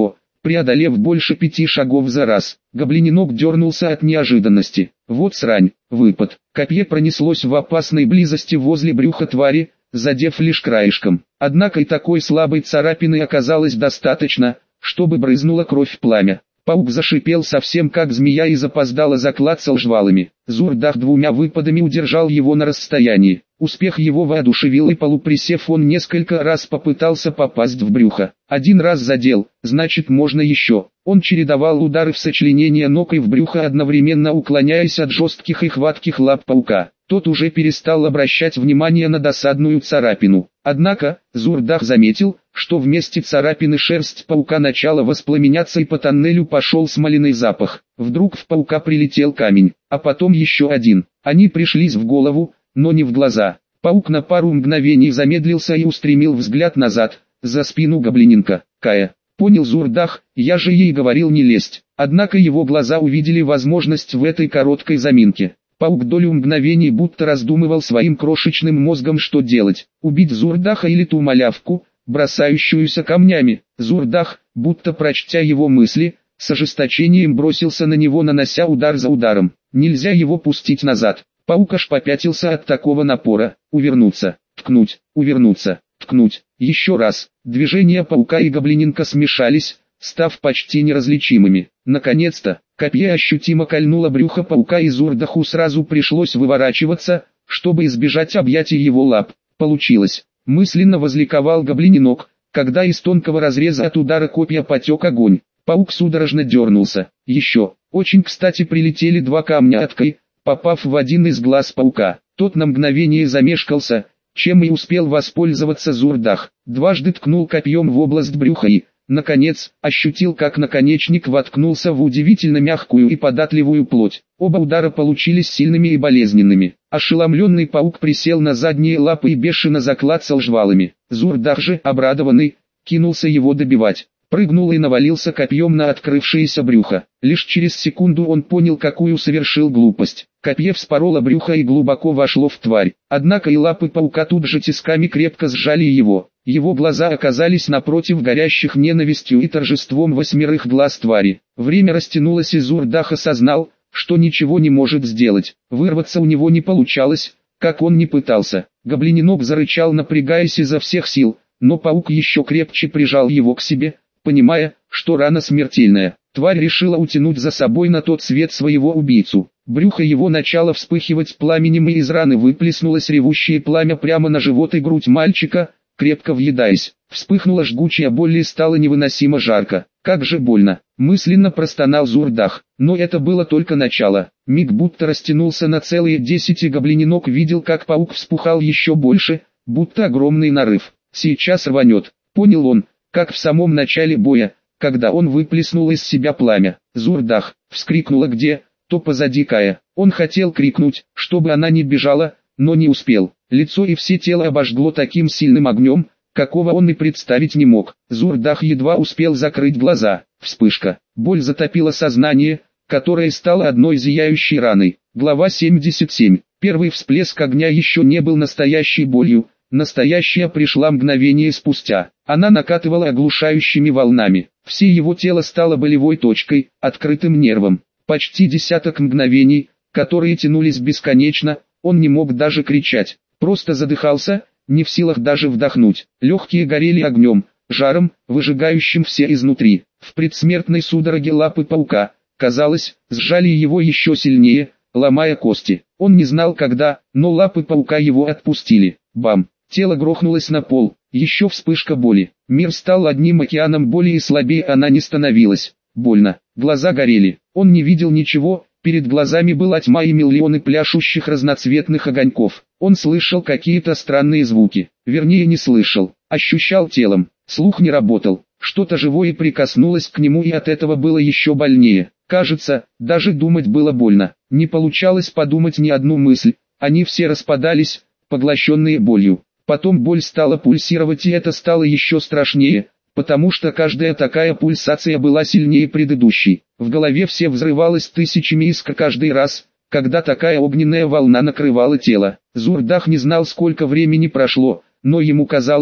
преодолев больше пяти шагов за раз. Гоблиненок дернулся от неожиданности. Вот срань, выпад. Копье пронеслось в опасной близости возле брюха твари, задев лишь краешком. Однако и такой слабой царапины оказалось достаточно, чтобы брызнула кровь в пламя. Паук зашипел совсем как змея и запоздало заклацал жвалами. Зурдах двумя выпадами удержал его на расстоянии. Успех его воодушевил, и полуприсев он несколько раз попытался попасть в брюхо. Один раз задел, значит можно еще. Он чередовал удары в сочленение ног и в брюхо, одновременно уклоняясь от жестких и хватких лап паука. Тот уже перестал обращать внимание на досадную царапину. Однако, Зурдах заметил, что вместе царапины шерсть паука начала воспламеняться, и по тоннелю пошел смоляный запах. Вдруг в паука прилетел камень, а потом еще один. Они пришлись в голову, но не в глаза. Паук на пару мгновений замедлился и устремил взгляд назад, за спину гоблиненка. «Кая, понял Зурдах, я же ей говорил не лезть». Однако его глаза увидели возможность в этой короткой заминке. Паук долю мгновений будто раздумывал своим крошечным мозгом, что делать: убить Зурдаха или ту малявку, бросающуюся камнями. Зурдах, будто прочтя его мысли, с ожесточением бросился на него, нанося удар за ударом. Нельзя его пустить назад. Паук аж попятился от такого напора. Увернуться, ткнуть, увернуться, ткнуть. Еще раз. Движения паука и гоблиненка смешались, став почти неразличимыми. Наконец-то, копье ощутимо кольнуло брюхо паука, и Зурдаху сразу пришлось выворачиваться, чтобы избежать объятий его лап. Получилось. Мысленно возликовал гоблиненок, когда из тонкого разреза от удара копья потек огонь. Паук судорожно дернулся. Еще, очень кстати, прилетели два камня от Кай, попав в один из глаз паука. Тот на мгновение замешкался, чем и успел воспользоваться Зурдах. Дважды ткнул копьем в область брюха и, наконец, ощутил, как наконечник воткнулся в удивительно мягкую и податливую плоть. Оба удара получились сильными и болезненными. Ошеломленный паук присел на задние лапы и бешено заклацал жвалами. Зурдах же, обрадованный, кинулся его добивать. Прыгнул и навалился копьем на открывшееся брюхо. Лишь через секунду он понял, какую совершил глупость. Копье вспороло брюхо и глубоко вошло в тварь. Однако и лапы паука тут же тисками крепко сжали его. Его глаза оказались напротив горящих ненавистью и торжеством восьмерых глаз твари. Время растянулось, и Зурдах осознал, что ничего не может сделать. Вырваться у него не получалось, как он ни пытался. Гоблиненок зарычал, напрягаясь изо всех сил, но паук еще крепче прижал его к себе, понимая, что рана смертельная. Тварь решила утянуть за собой на тот свет своего убийцу. Брюхо его начало вспыхивать пламенем, и из раны выплеснулось ревущее пламя прямо на живот и грудь мальчика, крепко въедаясь. Вспыхнула жгучая боль и стало невыносимо жарко. Как же больно! Мысленно простонал Зурдах. Но это было только начало. Миг будто растянулся на целые десять, и гоблиненок видел, как паук вспухал еще больше, будто огромный нарыв. Сейчас рванет. Понял он, как в самом начале боя, когда он выплеснул из себя пламя. Зурдах вскрикнула где, то позади Кая. Он хотел крикнуть, чтобы она не бежала, но не успел. Лицо и все тело обожгло таким сильным огнем, какого он и представить не мог. Зурдах едва успел закрыть глаза. Вспышка. Боль затопила сознание, которое стало одной зияющей раной. Глава семьдесят семь. Первый всплеск огня еще не был настоящей болью. Настоящая пришла мгновение спустя. Она накатывала оглушающими волнами. Все его тело стало болевой точкой, открытым нервом. Почти десяток мгновений, которые тянулись бесконечно, он не мог даже кричать. Просто задыхался, не в силах даже вдохнуть. Легкие горели огнем, жаром, выжигающим все изнутри. В предсмертной судороге лапы паука, казалось, сжали его еще сильнее, ломая кости. Он не знал когда, но лапы паука его отпустили. Бам! Тело грохнулось на пол. Еще вспышка боли. Мир стал одним океаном боли, и слабее она не становилась. Больно. Глаза горели. Он не видел ничего. Перед глазами была тьма и миллионы пляшущих разноцветных огоньков. Он слышал какие-то странные звуки. Вернее, не слышал. Ощущал телом. Слух не работал. Что-то живое прикоснулось к нему, и от этого было еще больнее. Кажется, даже думать было больно. Не получалось подумать ни одну мысль. Они все распадались, поглощенные болью. Потом боль стала пульсировать, и это стало еще страшнее, потому что каждая такая пульсация была сильнее предыдущей. В голове все взрывалось тысячами искр каждый раз, когда такая огненная волна накрывала тело. Зурдах не знал, сколько времени прошло, но ему казалось,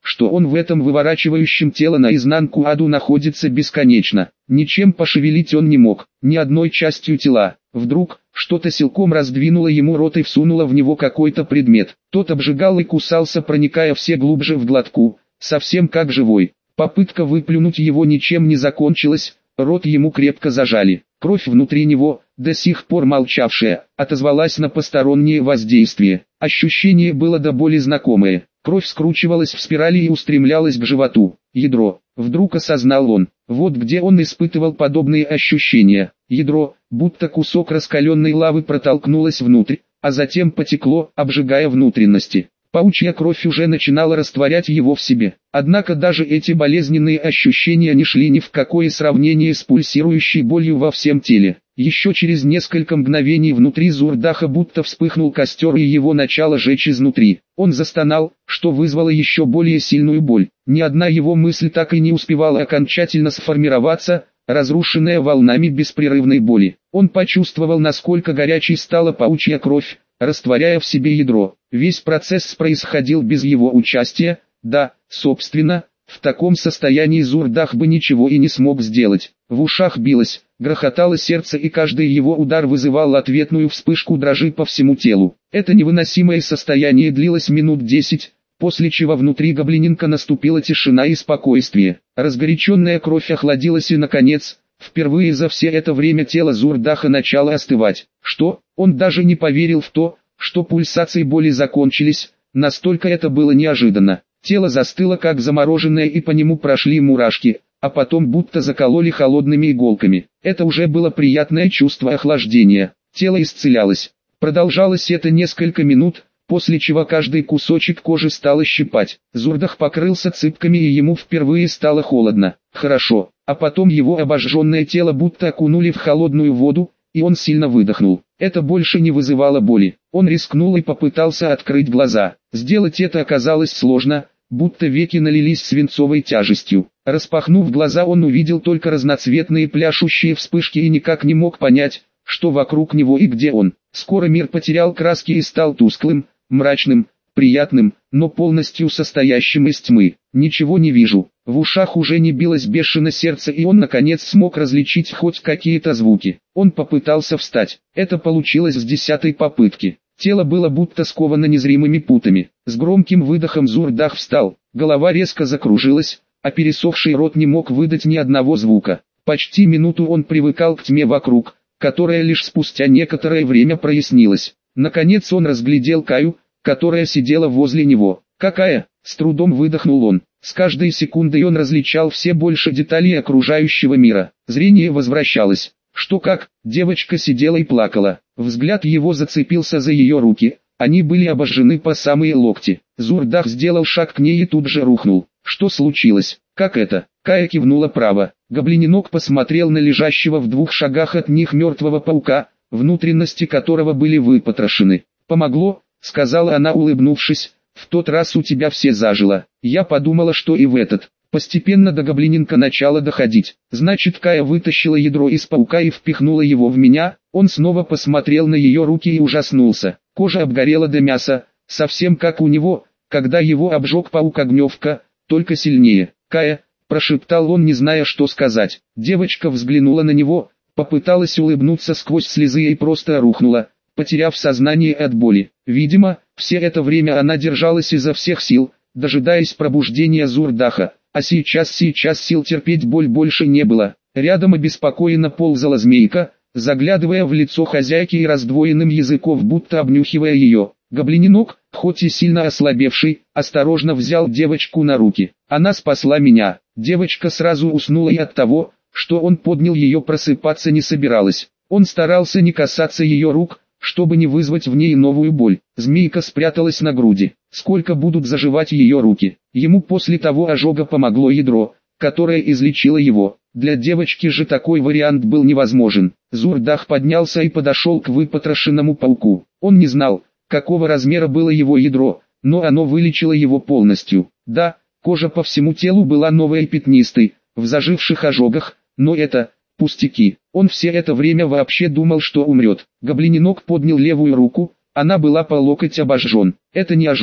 что он в этом выворачивающем тело наизнанку аду находится бесконечно. Ничем пошевелить он не мог, ни одной частью тела. Вдруг, что-то силком раздвинуло ему рот и всунуло в него какой-то предмет. Тот обжигал и кусался, проникая все глубже в глотку, совсем как живой. Попытка выплюнуть его ничем не закончилась, рот ему крепко зажали. Кровь внутри него, до сих пор молчавшая, отозвалась на постороннее воздействие. Ощущение было до боли знакомое. Кровь скручивалась в спирали и устремлялась к животу. Ядро. Вдруг осознал он. Вот где он испытывал подобные ощущения. Ядро, будто кусок раскаленной лавы, протолкнулось внутрь, а затем потекло, обжигая внутренности. Паучья кровь уже начинала растворять его в себе. Однако даже эти болезненные ощущения не шли ни в какое сравнение с пульсирующей болью во всем теле. Еще через несколько мгновений внутри Зурдаха будто вспыхнул костер, и его начало жечь изнутри. Он застонал, что вызвало еще более сильную боль. Ни одна его мысль так и не успевала окончательно сформироваться, разрушенная волнами беспрерывной боли. Он почувствовал, насколько горячей стала паучья кровь, растворяя в себе ядро. Весь процесс происходил без его участия. Да, собственно, в таком состоянии Зурдах бы ничего и не смог сделать. В ушах билось, грохотало сердце, и каждый его удар вызывал ответную вспышку дрожи по всему телу. Это невыносимое состояние длилось минут десять, после чего внутри гоблиненка наступила тишина и спокойствие. Разгоряченная кровь охладилась, и, наконец, впервые за все это время тело Зурдаха начало остывать. Что? Он даже не поверил в то, что пульсации боли закончились, настолько это было неожиданно. Тело застыло как замороженное, и по нему прошли мурашки, а потом будто закололи холодными иголками. Это уже было приятное чувство охлаждения. Тело исцелялось. Продолжалось это несколько минут, после чего каждый кусочек кожи стало щипать. Зурдах покрылся цыпками, и ему впервые стало холодно. Хорошо. А потом его обожженное тело будто окунули в холодную воду, и он сильно выдохнул. Это больше не вызывало боли. Он рискнул и попытался открыть глаза. Сделать это оказалось сложно, будто веки налились свинцовой тяжестью. Распахнув глаза, он увидел только разноцветные пляшущие вспышки и никак не мог понять, что вокруг него и где он. Скоро мир потерял краски и стал тусклым, мрачным, приятным, но полностью состоящим из тьмы. Ничего не вижу. В ушах уже не билось бешено сердце, и он наконец смог различить хоть какие-то звуки. Он попытался встать. Это получилось с десятой попытки. Тело было будто сковано незримыми путами. С громким выдохом Зурдах встал. Голова резко закружилась, а пересохший рот не мог выдать ни одного звука. Почти минуту он привыкал к тьме вокруг, которая лишь спустя некоторое время прояснилась. Наконец он разглядел Каю, которая сидела возле него. «Какая?» — с трудом выдохнул он. С каждой секундой он различал все больше деталей окружающего мира. Зрение возвращалось. Что как? Девочка сидела и плакала. Взгляд его зацепился за ее руки. Они были обожжены по самые локти. Зурдах сделал шаг к ней и тут же рухнул. Что случилось? Как это? Кая кивнула право. Гоблиненок посмотрел на лежащего в двух шагах от них мертвого паука, внутренности которого были выпотрошены. «Помогло?» — сказала она, улыбнувшись. «В тот раз у тебя все зажило. Я подумала, что и в этот». Постепенно до гоблиненка начало доходить. Значит, Кая вытащила ядро из паука и впихнула его в меня. Он снова посмотрел на ее руки и ужаснулся. Кожа обгорела до мяса, совсем как у него, когда его обжег паук-огневка, только сильнее. «Кая», — прошептал он, не зная, что сказать. Девочка взглянула на него, попыталась улыбнуться сквозь слезы и просто рухнула, потеряв сознание от боли. Видимо, все это время она держалась изо всех сил, дожидаясь пробуждения Зурдаха. А сейчас, сейчас сил терпеть боль больше не было. Рядом обеспокоенно ползала змейка, заглядывая в лицо хозяйки и раздвоенным языком, будто обнюхивая ее. Гоблиненок, хоть и сильно ослабевший, осторожно взял девочку на руки. «Она спасла меня». Девочка сразу уснула, и от того, что он поднял ее, просыпаться не собиралась. Он старался не касаться ее рук, чтобы не вызвать в ней новую боль. Змейка спряталась на груди. Сколько будут заживать ее руки? Ему после того ожога помогло ядро, которое излечило его. Для девочки же такой вариант был невозможен. Зурдах поднялся и подошел к выпотрошенному пауку. Он не знал, какого размера было его ядро, но оно вылечило его полностью. Да, кожа по всему телу была новой и пятнистой, в заживших ожогах, но это... пустяки. Он все это время вообще думал, что умрет. Гоблиненок поднял левую руку, она была по локоть обожжен. Это не ожоги.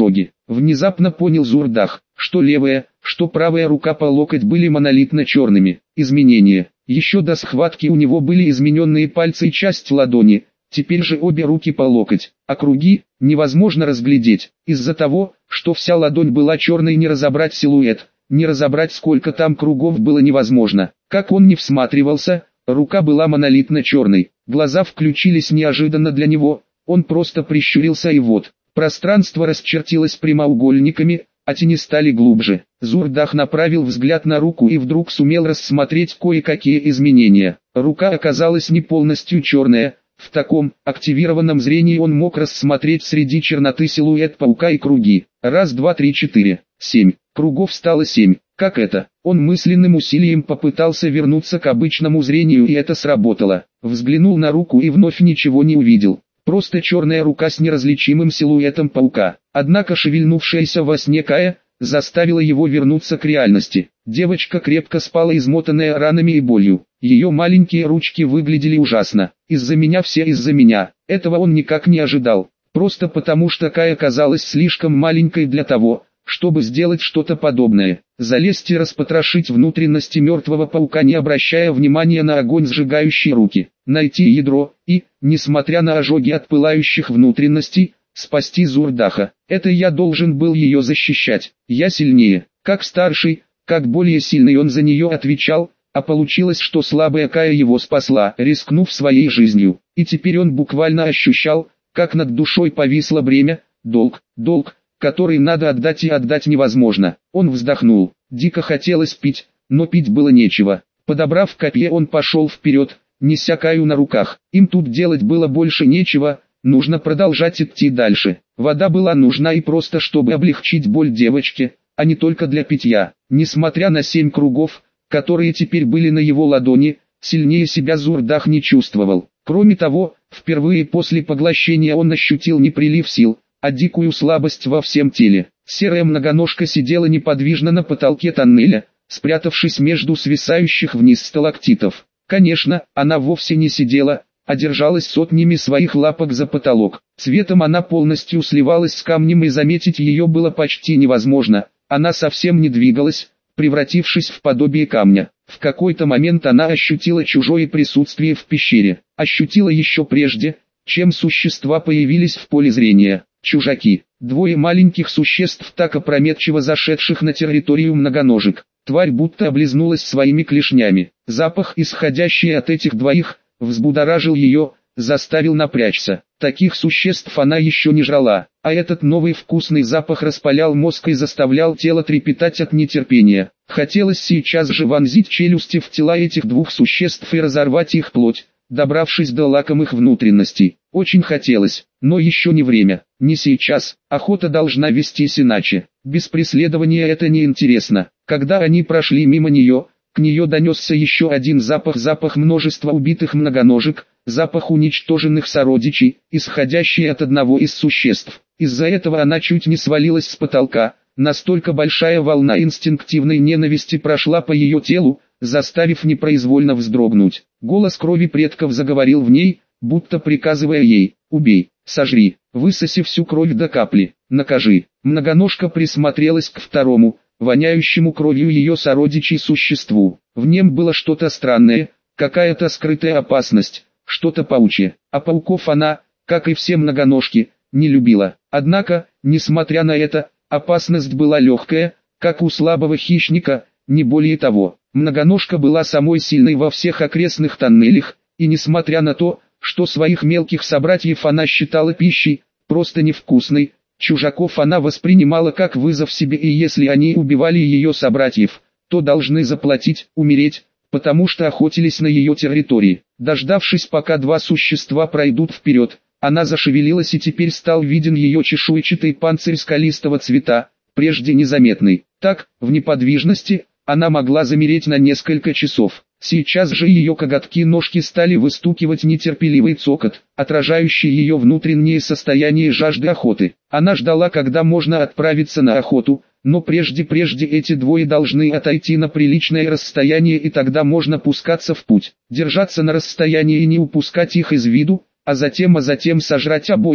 Внезапно понял Зурдах, что левая, что правая рука по локоть были монолитно черными. Изменения. Еще до схватки у него были измененные пальцы и часть ладони, теперь же обе руки по локоть, а круги невозможно разглядеть. Из-за того, что вся ладонь была черной, не разобрать силуэт, не разобрать сколько там кругов было невозможно. Как он не всматривался, рука была монолитно черной. Глаза включились неожиданно для него, он просто прищурился и вот, пространство расчертилось прямоугольниками, а тени стали глубже. Зурдах направил взгляд на руку и вдруг сумел рассмотреть кое-какие изменения. Рука оказалась не полностью черная. В таком активированном зрении он мог рассмотреть среди черноты силуэт паука и круги. Раз, два, три, четыре, семь. Кругов стало семь. Как это? Он мысленным усилием попытался вернуться к обычному зрению, и это сработало. Взглянул на руку и вновь ничего не увидел. Просто черная рука с неразличимым силуэтом паука. Однако шевельнувшаяся во сне Кая заставила его вернуться к реальности. Девочка крепко спала, измотанная ранами и болью. Ее маленькие ручки выглядели ужасно. «Из-за меня все из-за меня». Этого он никак не ожидал. Просто потому что Кая казалась слишком маленькой для того, чтобы сделать что-то подобное. Залезть и распотрошить внутренности мертвого паука, не обращая внимания на огонь, сжигающий руки. Найти ядро и, несмотря на ожоги от пылающих внутренностей, спасти Зурдаха. Это я должен был ее защищать. Я сильнее. Как старший, как более сильный он за нее отвечал, а получилось, что слабая Кая его спасла, рискнув своей жизнью. И теперь он буквально ощущал, как над душой повисло бремя, долг, долг, который надо отдать и отдать невозможно. Он вздохнул. Дико хотелось пить, но пить было нечего. Подобрав копье, он пошел вперед, неся Каю на руках. Им тут делать было больше нечего, нужно продолжать идти дальше. Вода была нужна и просто чтобы облегчить боль девочки, а не только для питья. Несмотря на семь кругов, которые теперь были на его ладони, сильнее себя Зурдах не чувствовал. Кроме того, впервые после поглощения он ощутил не прилив сил, а дикую слабость во всем теле. Серая многоножка сидела неподвижно на потолке тоннеля, спрятавшись между свисающих вниз сталактитов. Конечно, она вовсе не сидела, а держалась сотнями своих лапок за потолок. Цветом она полностью сливалась с камнем, и заметить ее было почти невозможно. Она совсем не двигалась, превратившись в подобие камня. В какой-то момент она ощутила чужое присутствие в пещере. Ощутила еще прежде, чем существа появились в поле зрения. Чужаки. Двое маленьких существ, так опрометчиво зашедших на территорию многоножек. Тварь будто облизнулась своими клешнями. Запах, исходящий от этих двоих, взбудоражил ее, заставил напрячься. Таких существ она еще не жрала, а этот новый вкусный запах распалял мозг и заставлял тело трепетать от нетерпения. Хотелось сейчас же вонзить челюсти в тела этих двух существ и разорвать их плоть, добравшись до лакомых внутренностей. Очень хотелось, но еще не время, не сейчас. Охота должна вестись иначе. Без преследования это неинтересно. Когда они прошли мимо нее, к нее донесся еще один запах, запах множества убитых многоножек, запах уничтоженных сородичей, исходящий от одного из существ. Из-за этого она чуть не свалилась с потолка, настолько большая волна инстинктивной ненависти прошла по ее телу, заставив непроизвольно вздрогнуть. Голос крови предков заговорил в ней, будто приказывая ей: «Убей, сожри, высоси всю кровь до капли, накажи». Многоножка присмотрелась к второму, воняющему кровью ее сородичей существу. В нем было что-то странное, какая-то скрытая опасность, что-то паучье. А пауков она, как и все многоножки, не любила. Однако, несмотря на это, опасность была легкая, как у слабого хищника, не более того. Многоножка была самой сильной во всех окрестных тоннелях, и несмотря на то, что своих мелких собратьев она считала пищей, просто невкусной, чужаков она воспринимала как вызов себе, и если они убивали ее собратьев, то должны заплатить, умереть, потому что охотились на ее территории. Дождавшись, пока два существа пройдут вперед, она зашевелилась, и теперь стал виден ее чешуйчатый панцирь скалистого цвета, прежде незаметный. Так, в неподвижности, она могла замереть на несколько часов. Сейчас же ее коготки-ножки стали выстукивать нетерпеливый цокот, отражающий ее внутреннее состояние жажды охоты. Она ждала, когда можно отправиться на охоту, но прежде-прежде эти двое должны отойти на приличное расстояние, и тогда можно пускаться в путь. Держаться на расстоянии и не упускать их из виду, а затем, а затем сожрать обоих,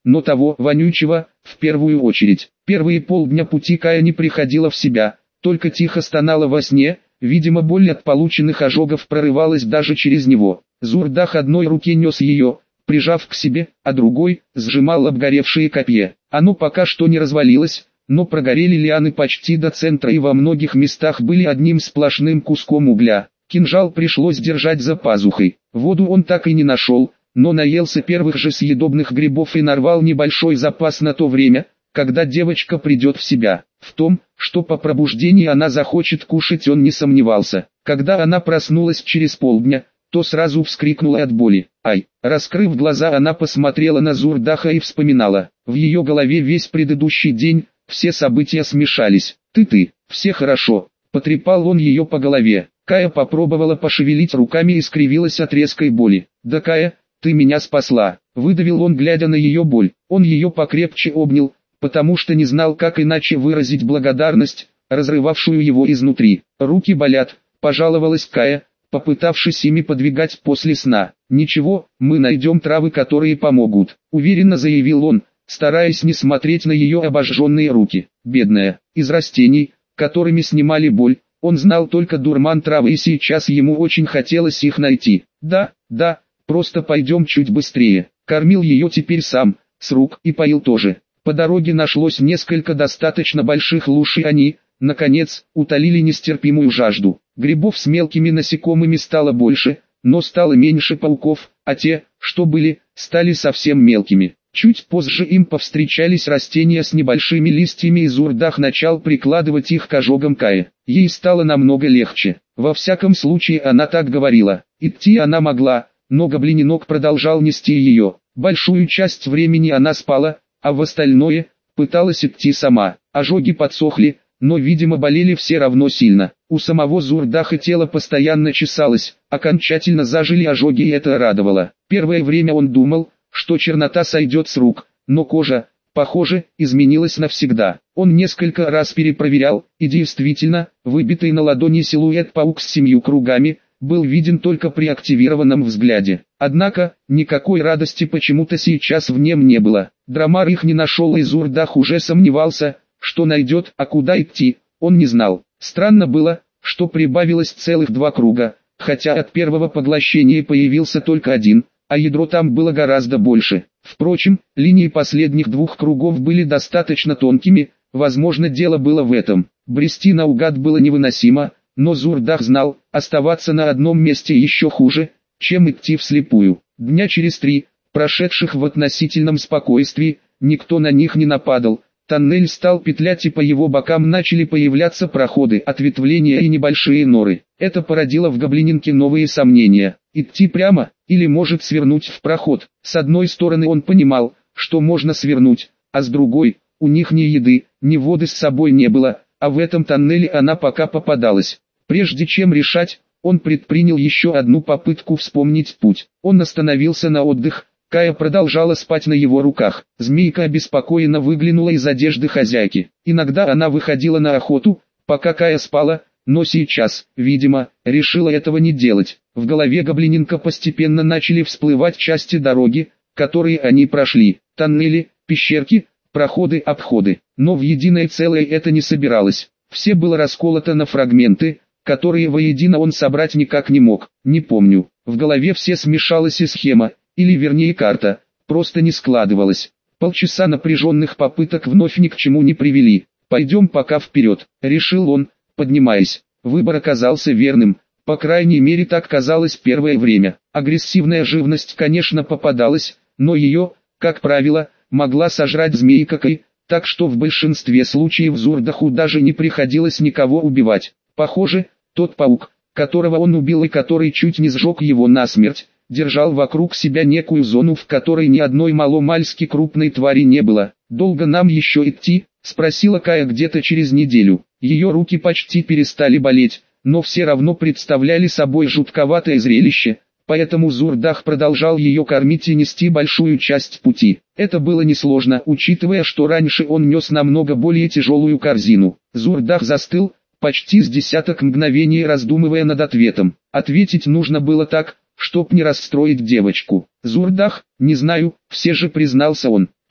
но того, вонючего, в первую очередь. Первые полдня пути Кая не приходила в себя, только тихо стонала во сне, видимо боль от полученных ожогов прорывалась даже через него. Зурдах одной руке нес ее, прижав к себе, а другой сжимал обгоревшие копья. Оно пока что не развалилось, но прогорели лианы почти до центра и во многих местах были одним сплошным куском угля. Кинжал пришлось держать за пазухой. Воду он так и не нашел, но наелся первых же съедобных грибов и нарвал небольшой запас на то время, когда девочка придет в себя. В том, что по пробуждении она захочет кушать, он не сомневался. Когда она проснулась через полдня, то сразу вскрикнула от боли. Ай! Раскрыв глаза, она посмотрела на Зурдаха и вспоминала. В ее голове весь предыдущий день, все события смешались. «Ты-ты, все хорошо», — потрепал он ее по голове. Кая попробовала пошевелить руками и скривилась от резкой боли. «Да, Кая, ты меня спасла», — выдавил он, глядя на ее боль. Он ее покрепче обнял, потому что не знал, как иначе выразить благодарность, разрывавшую его изнутри. «Руки болят», — пожаловалась Кая, попытавшись ими подвигать после сна. «Ничего, мы найдем травы, которые помогут», — уверенно заявил он, стараясь не смотреть на ее обожженные руки. Бедная, из растений, которыми снимали боль, он знал только дурман травы, и сейчас ему очень хотелось их найти. «Да, да, просто пойдем чуть быстрее». Кормил ее теперь сам, с рук, и поил тоже. По дороге нашлось несколько достаточно больших луж, и они, наконец, утолили нестерпимую жажду. Грибов с мелкими насекомыми стало больше, но стало меньше пауков, а те, что были, стали совсем мелкими. Чуть позже им повстречались растения с небольшими листьями, и Зурдах начал прикладывать их к ожогам Каи. Ей стало намного легче. Во всяком случае, она так говорила. Идти она могла, но гоблиненок продолжал нести ее. Большую часть времени она спала, а в остальное пыталась идти сама. Ожоги подсохли, но, видимо, болели все равно сильно. У самого Зурдаха тело постоянно чесалось, окончательно зажили ожоги, и это радовало. Первое время он думал, что чернота сойдет с рук, но кожа, похоже, изменилась навсегда. Он несколько раз перепроверял, и действительно, выбитый на ладони силуэт паук с семью кругами был виден только при активированном взгляде. Однако, никакой радости почему-то сейчас в нем не было. Драмар их не нашел, и Зурдах уже сомневался, что найдет, а куда идти, он не знал. Странно было, что прибавилось целых два круга, хотя от первого поглощения появился только один, а ядро там было гораздо больше. Впрочем, линии последних двух кругов были достаточно тонкими, возможно, дело было в этом. Брести наугад было невыносимо, но Зурдах знал, оставаться на одном месте еще хуже, чем идти вслепую. Дня через три, прошедших в относительном спокойствии, никто на них не нападал. Тоннель стал петлять, и по его бокам начали появляться проходы, ответвления и небольшие норы. Это породило в гоблиненке новые сомнения. Идти прямо, или может свернуть в проход. С одной стороны, он понимал, что можно свернуть, а с другой, у них ни еды, ни воды с собой не было, а в этом тоннеле она пока попадалась. Прежде чем решать, он предпринял еще одну попытку вспомнить путь. Он остановился на отдых. Кая продолжала спать на его руках. Змейка обеспокоенно выглянула из одежды хозяйки. Иногда она выходила на охоту, пока Кая спала, но сейчас, видимо, решила этого не делать. В голове гоблиненка постепенно начали всплывать части дороги, которые они прошли. Тоннели, пещерки, проходы, обходы. Но в единое целое это не собиралось. Все было расколото на фрагменты, которые воедино он собрать никак не мог. Не помню. В голове все смешалась, и схема, или вернее карта, просто не складывалась. Полчаса напряженных попыток вновь ни к чему не привели. «Пойдем пока вперед», — решил он, поднимаясь. Выбор оказался верным, по крайней мере так казалось первое время. Агрессивная живность, конечно, попадалась, но ее, как правило, могла сожрать змейка Кай, так что в большинстве случаев Зурдаху даже не приходилось никого убивать. Похоже, тот паук, которого он убил и который чуть не сжег его насмерть, держал вокруг себя некую зону, в которой ни одной маломальски крупной твари не было. «Долго нам еще идти?» — спросила Кая где-то через неделю. Ее руки почти перестали болеть, но все равно представляли собой жутковатое зрелище, поэтому Зурдах продолжал ее кормить и нести большую часть пути. Это было несложно, учитывая, что раньше он нес намного более тяжелую корзину. Зурдах застыл, почти с десяток мгновений раздумывая над ответом. Ответить нужно было так, чтоб не расстроить девочку. «Зурдах, не знаю, все же», признался он.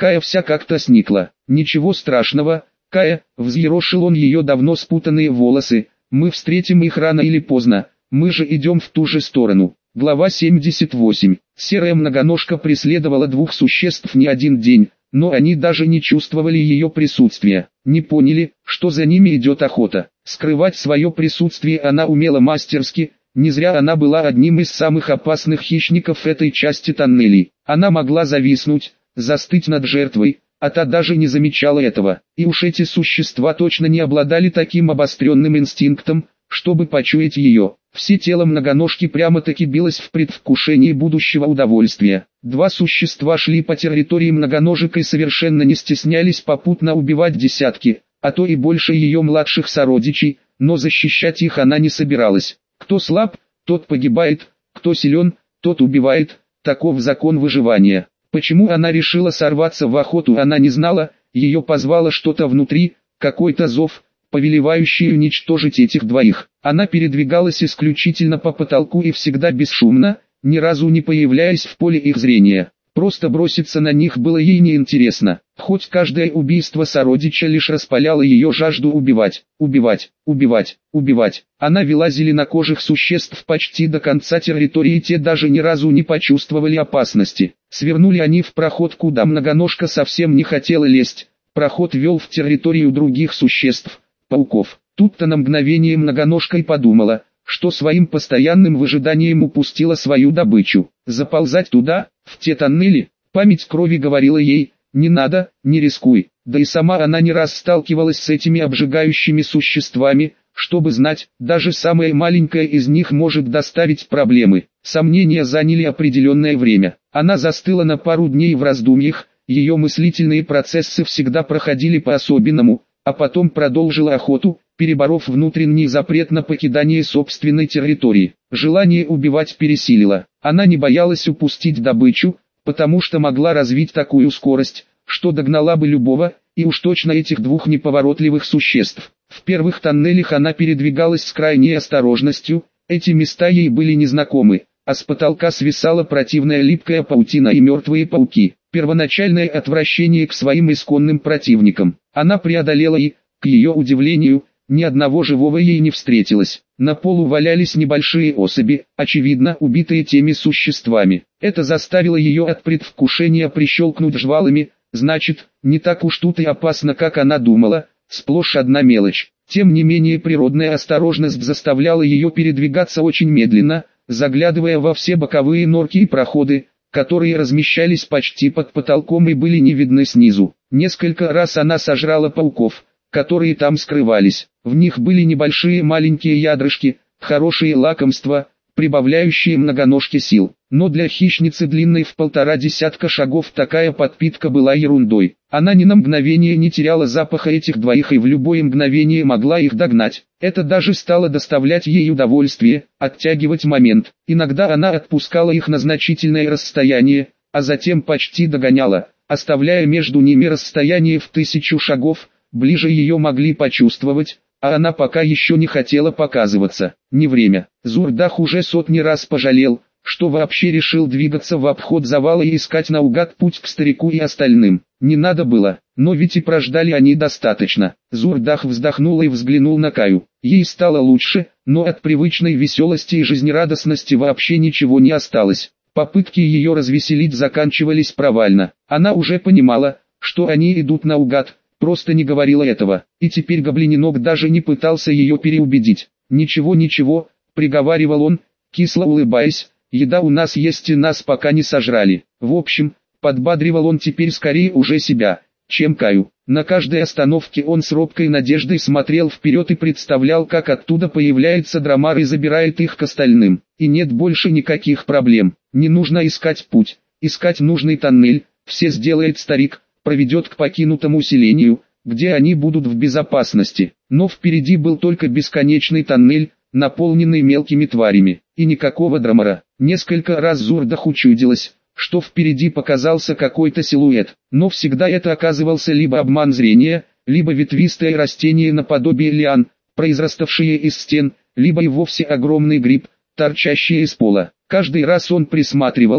Кая вся как-то сникла. «Ничего страшного, Кая», — взъерошил он ее давно спутанные волосы, «мы встретим их рано или поздно, мы же идем в ту же сторону». Глава семьдесят восемь. Серая многоножка преследовала двух существ не один день, но они даже не чувствовали ее присутствия, не поняли, что за ними идет охота. Скрывать свое присутствие она умела мастерски, не зря она была одним из самых опасных хищников этой части тоннелей. Она могла зависнуть, застыть над жертвой, а та даже не замечала этого. И уж эти существа точно не обладали таким обостренным инстинктом, чтобы почуять ее. Все тело многоножки прямо-таки билось в предвкушении будущего удовольствия. Два существа шли по территории многоножек и совершенно не стеснялись попутно убивать десятки, а то и больше ее младших сородичей, но защищать их она не собиралась. Кто слаб, тот погибает, кто силен, тот убивает, таков закон выживания. Почему она решила сорваться в охоту, она не знала, ее позвало что-то внутри, какой-то зов, повелевающий уничтожить этих двоих. Она передвигалась исключительно по потолку и всегда бесшумно, ни разу не появляясь в поле их зрения. Просто броситься на них было ей неинтересно, хоть каждое убийство сородича лишь распаляло ее жажду убивать, убивать, убивать, убивать. Она вела зеленокожих существ почти до конца территории, те даже ни разу не почувствовали опасности. Свернули они в проход, куда многоножка совсем не хотела лезть. Проход вел в территорию других существ, пауков. Тут-то на мгновение многоножка и подумала, что своим постоянным выжиданием упустила свою добычу. Заползать туда, в те тоннели, память крови говорила ей, не надо, не рискуй. Да и сама она не раз сталкивалась с этими обжигающими существами, чтобы знать, даже самая маленькая из них может доставить проблемы. Сомнения заняли определенное время. Она застыла на пару дней в раздумьях, ее мыслительные процессы всегда проходили по-особенному, а потом продолжила охоту, переборов внутренний запрет на покидание собственной территории. Желание убивать пересилило. Она не боялась упустить добычу, потому что могла развить такую скорость, что догнала бы любого, и уж точно этих двух неповоротливых существ. В первых тоннелях она передвигалась с крайней осторожностью, эти места ей были незнакомы, а с потолка свисала противная липкая паутина и мертвые пауки. Первоначальное отвращение к своим исконным противникам она преодолела и, к ее удивлению, ни одного живого ей не встретилось. На полу валялись небольшие особи, очевидно убитые теми существами. Это заставило ее от предвкушения прищелкнуть жвалами, значит, не так уж тут и опасно, как она думала, сплошь одна мелочь. Тем не менее природная осторожность заставляла ее передвигаться очень медленно, заглядывая во все боковые норки и проходы, которые размещались почти под потолком и были не видны снизу. Несколько раз она сожрала пауков, которые там скрывались. В них были небольшие маленькие ядрышки, хорошие лакомства, прибавляющие многоножке сил. Но для хищницы длинной в полтора десятка шагов такая подпитка была ерундой. Она ни на мгновение не теряла запаха этих двоих и в любое мгновение могла их догнать. Это даже стало доставлять ей удовольствие, оттягивать момент. Иногда она отпускала их на значительное расстояние, а затем почти догоняла, оставляя между ними расстояние в тысячу шагов. Ближе ее могли почувствовать, а она пока еще не хотела показываться. Не время. Зурдах уже сотни раз пожалел, что вообще решил двигаться в обход завала и искать наугад путь к старику и остальным. Не надо было, но ведь и прождали они достаточно. Зурдах вздохнул и взглянул на Каю. Ей стало лучше, но от привычной веселости и жизнерадостности вообще ничего не осталось. Попытки ее развеселить заканчивались провально. Она уже понимала, что они идут наугад, просто не говорила этого, и теперь гоблиненок даже не пытался ее переубедить. «Ничего, ничего», — приговаривал он, кисло улыбаясь, «еда у нас есть и нас пока не сожрали». В общем, подбадривал он теперь скорее уже себя, чем Каю. На каждой остановке он с робкой надеждой смотрел вперед и представлял, как оттуда появляется Драмар и забирает их к остальным. И нет больше никаких проблем, не нужно искать путь, искать нужный тоннель, все сделает старик, проведет к покинутому селению, где они будут в безопасности. Но впереди был только бесконечный тоннель, наполненный мелкими тварями, и никакого Драмара. Несколько раз Зурдах учудилось, что впереди показался какой-то силуэт, но всегда это оказывался либо обман зрения, либо ветвистое растение наподобие лиан, произраставшее из стен, либо и вовсе огромный гриб, торчащий из пола. Каждый раз он присматривался,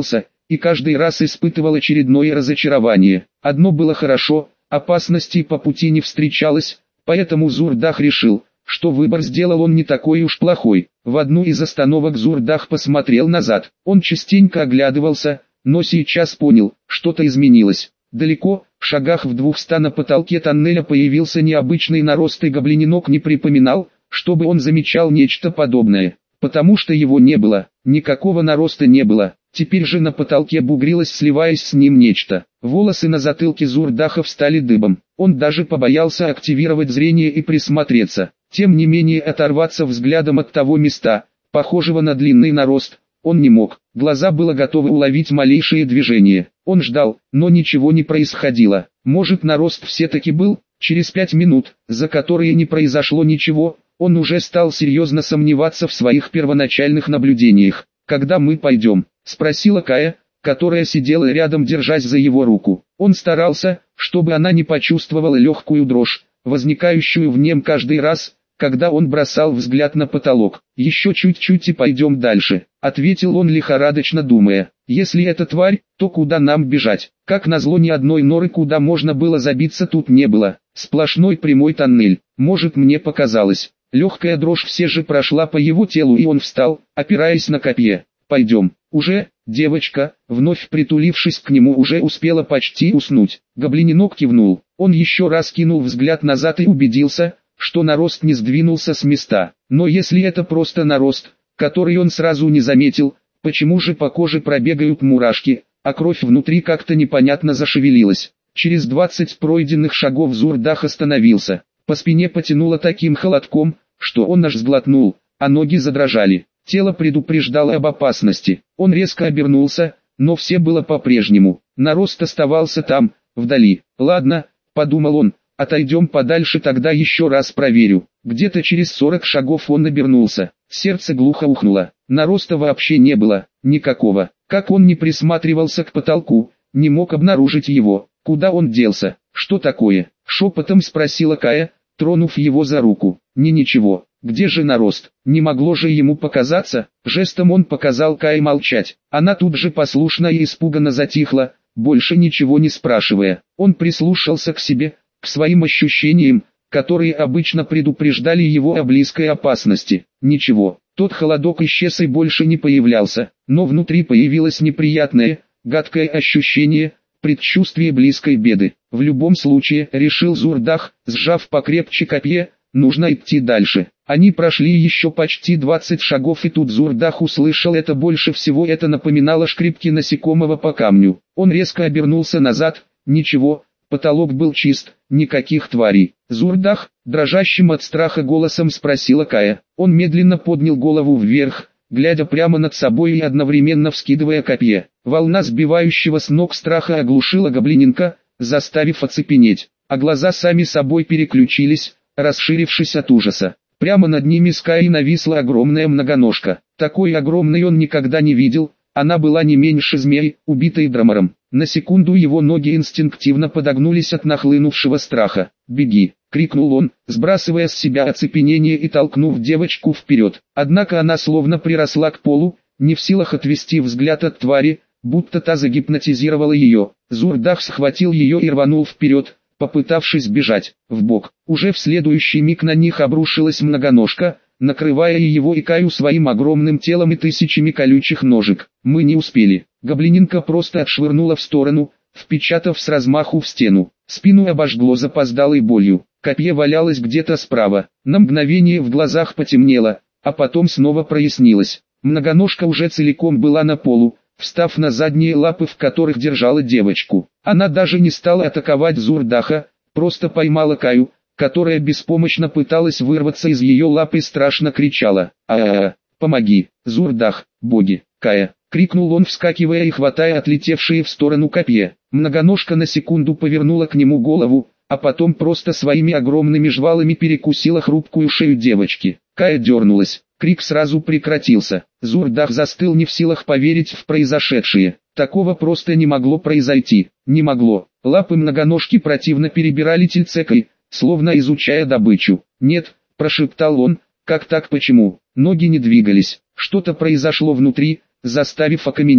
и каждый раз испытывал очередное разочарование. Одно было хорошо, опасностей по пути не встречалось, поэтому Зурдах решил, что выбор сделал он не такой уж плохой. В одну из остановок Зурдах посмотрел назад. Он частенько оглядывался, но сейчас понял, что-то изменилось. Далеко, в шагах в двухста на потолке тоннеля появился необычный нарост, и гоблиненок не припоминал, чтобы он замечал нечто подобное, потому что его не было, никакого нароста не было. Теперь же на потолке бугрилось, сливаясь с ним, нечто. Волосы на затылке Зурдаха встали дыбом. Он даже побоялся активировать зрение и присмотреться. Тем не менее, оторваться взглядом от того места, похожего на длинный нарост, он не мог. Глаза было готовы уловить малейшие движения. Он ждал, но ничего не происходило. Может, нарост все-таки был? Через пять минут, за которые не произошло ничего, он уже стал серьезно сомневаться в своих первоначальных наблюдениях. «Когда мы пойдем?» — спросила Кая, которая сидела рядом, держась за его руку. Он старался, чтобы она не почувствовала легкую дрожь, возникающую в нем каждый раз, когда он бросал взгляд на потолок. «Еще чуть-чуть и пойдем дальше», — ответил он, лихорадочно думая. «Если это тварь, то куда нам бежать?» Как назло, ни одной норы, куда можно было забиться, тут не было. Сплошной прямой тоннель. Может, мне показалось. Легкая дрожь все же прошла по его телу, и он встал, опираясь на копье. «Пойдем». «Уже?» Девочка, вновь притулившись к нему, уже успела почти уснуть. Гоблиненок кивнул. Он еще раз кинул взгляд назад и убедился, что нарост не сдвинулся с места. Но если это просто нарост, который он сразу не заметил, почему же по коже пробегают мурашки, а кровь внутри как-то непонятно зашевелилась? Через двадцать пройденных шагов Зурдах остановился. По спине потянуло таким холодком, что он аж сглотнул, а ноги задрожали. Тело предупреждало об опасности. Он резко обернулся, но все было по-прежнему. Нарост оставался там, вдали. «Ладно», — подумал он, — «отойдем подальше, тогда еще раз проверю». Где-то через сорок шагов он обернулся. Сердце глухо ухнуло. Нароста вообще не было, никакого. Как он не присматривался к потолку, не мог обнаружить его. Куда он делся? «Что такое?» — шепотом спросила Кая, тронув его за руку. «Не ничего. Где же нарост?» Не могло же ему показаться. Жестом он показал Кае молчать. Она тут же послушно и испуганно затихла, больше ничего не спрашивая. Он прислушался к себе, к своим ощущениям, которые обычно предупреждали его о близкой опасности. Ничего. Тот холодок исчез и больше не появлялся, но внутри появилось неприятное, гадкое ощущение, предчувствие близкой беды. В любом случае, решил Зурдах, сжав покрепче копье, нужно идти дальше. Они прошли еще почти двадцать шагов, и тут Зурдах услышал это. Больше всего это напоминало шкрипки насекомого по камню. Он резко обернулся назад. Ничего, потолок был чист, никаких тварей. «Зурдах?» — дрожащим от страха голосом спросила Кая. Он медленно поднял голову вверх, глядя прямо над собой и одновременно вскидывая копье. Волна сбивающего с ног страха оглушила гоблиненка, заставив оцепенеть, а глаза сами собой переключились, расширившись от ужаса. Прямо над ними с Каей нависла огромная многоножка. Такой огромной он никогда не видел, она была не меньше змеи, убитой Драмором. На секунду его ноги инстинктивно подогнулись от нахлынувшего страха. «Беги!» — крикнул он, сбрасывая с себя оцепенение и толкнув девочку вперед. Однако она словно приросла к полу, не в силах отвести взгляд от твари, будто та загипнотизировала ее. Зурдах схватил ее и рванул вперед, попытавшись бежать. Вбок. Уже в следующий миг на них обрушилась многоножка, накрывая и его, и Каю своим огромным телом и тысячами колючих ножек. «Мы не успели». Гоблиненка просто отшвырнула в сторону, впечатав с размаху в стену. Спину обожгло запоздалой болью. Копье валялось где-то справа. На мгновение в глазах потемнело, а потом снова прояснилось. Многоножка уже целиком была на полу, встав на задние лапы, в которых держала девочку. Она даже не стала атаковать Зурдаха, просто поймала Каю, которая беспомощно пыталась вырваться из ее лап и страшно кричала. «А-а-а! Помоги! Зурдах! Боги! Кая!» — крикнул он, вскакивая и хватая отлетевшие в сторону копье. Многоножка на секунду повернула к нему голову, а потом просто своими огромными жвалами перекусила хрупкую шею девочки. Кая дернулась. Крик сразу прекратился. Зурдах застыл, не в силах поверить в произошедшее. Такого просто не могло произойти. Не могло. Лапы многоножки противно перебирали тельце Каи, словно изучая добычу. «Нет», — прошептал он, — «как так, почему?» Ноги не двигались. Что-то произошло внутри, заставив окаменеть.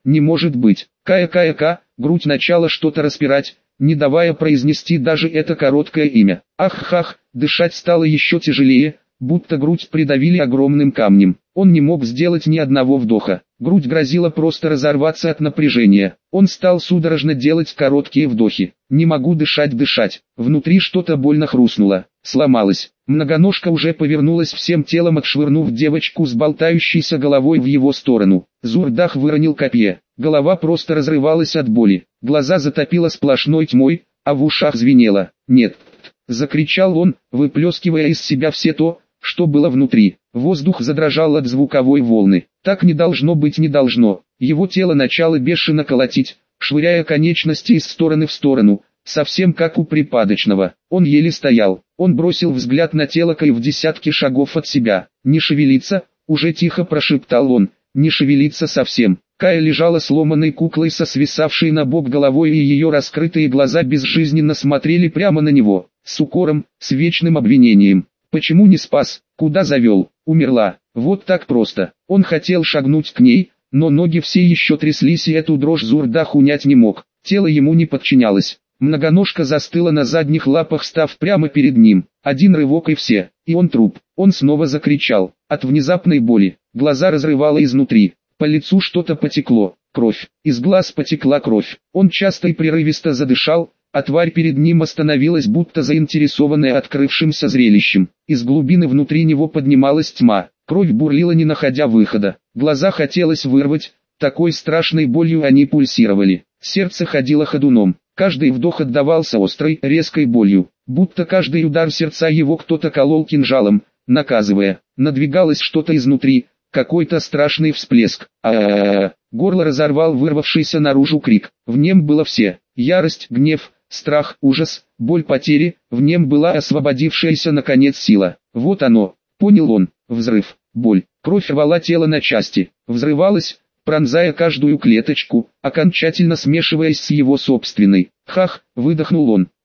Не может быть. Кая-кая-ка, грудь начала что-то распирать, не давая произнести даже это короткое имя. Ах-хах, дышать стало еще тяжелее, будто грудь придавили огромным камнем. Он не мог сделать ни одного вдоха. Грудь грозила просто разорваться от напряжения. Он стал судорожно делать короткие вдохи. «Не могу дышать, дышать». Внутри что-то больно хрустнуло. Сломалось. Многоножка уже повернулась всем телом, отшвырнув девочку с болтающейся головой в его сторону. Зурдах выронил копье. Голова просто разрывалась от боли. Глаза затопило сплошной тьмой, а в ушах звенело. «Нет!» — закричал он, выплескивая из себя все то, что было внутри. Воздух задрожал от звуковой волны. Так не должно быть, не должно. Его тело начало бешено колотить, швыряя конечности из стороны в сторону, совсем как у припадочного. Он еле стоял. Он бросил взгляд на тело Кай в десятки шагов от себя. «Не шевелиться», — уже тихо прошептал он, — «не шевелиться совсем». Кая лежала сломанной куклой со свисавшей на бок головой, и ее раскрытые глаза безжизненно смотрели прямо на него, с укором, с вечным обвинением. Почему не спас? Куда завел? Умерла. Вот так просто. Он хотел шагнуть к ней, но ноги все еще тряслись, и эту дрожь Зурдах унять не мог. Тело ему не подчинялось. Многоножка застыла на задних лапах, став прямо перед ним. Один рывок и все. И он труп. Он снова закричал. От внезапной боли. Глаза разрывало изнутри. По лицу что-то потекло. Кровь. Из глаз потекла кровь. Он часто и прерывисто задышал, а тварь перед ним остановилась, будто заинтересованная открывшимся зрелищем. Из глубины внутри него поднималась тьма. Кровь бурлила, не находя выхода. Глаза хотелось вырвать, такой страшной болью они пульсировали. Сердце ходило ходуном. Каждый вдох отдавался острой, резкой болью, будто каждый удар сердца его кто-то колол кинжалом, наказывая. Надвигалось что-то изнутри, какой-то страшный всплеск. А-а-а! Горло разорвал вырвавшийся наружу крик. В нем было все: ярость, гнев, страх, ужас, боль потери. В нем была освободившаяся наконец сила. Вот оно, понял он. Взрыв, боль, кровь рвала тело на части, взрывалась, пронзая каждую клеточку, окончательно смешиваясь с его собственной. «Хах!» — выдохнул он.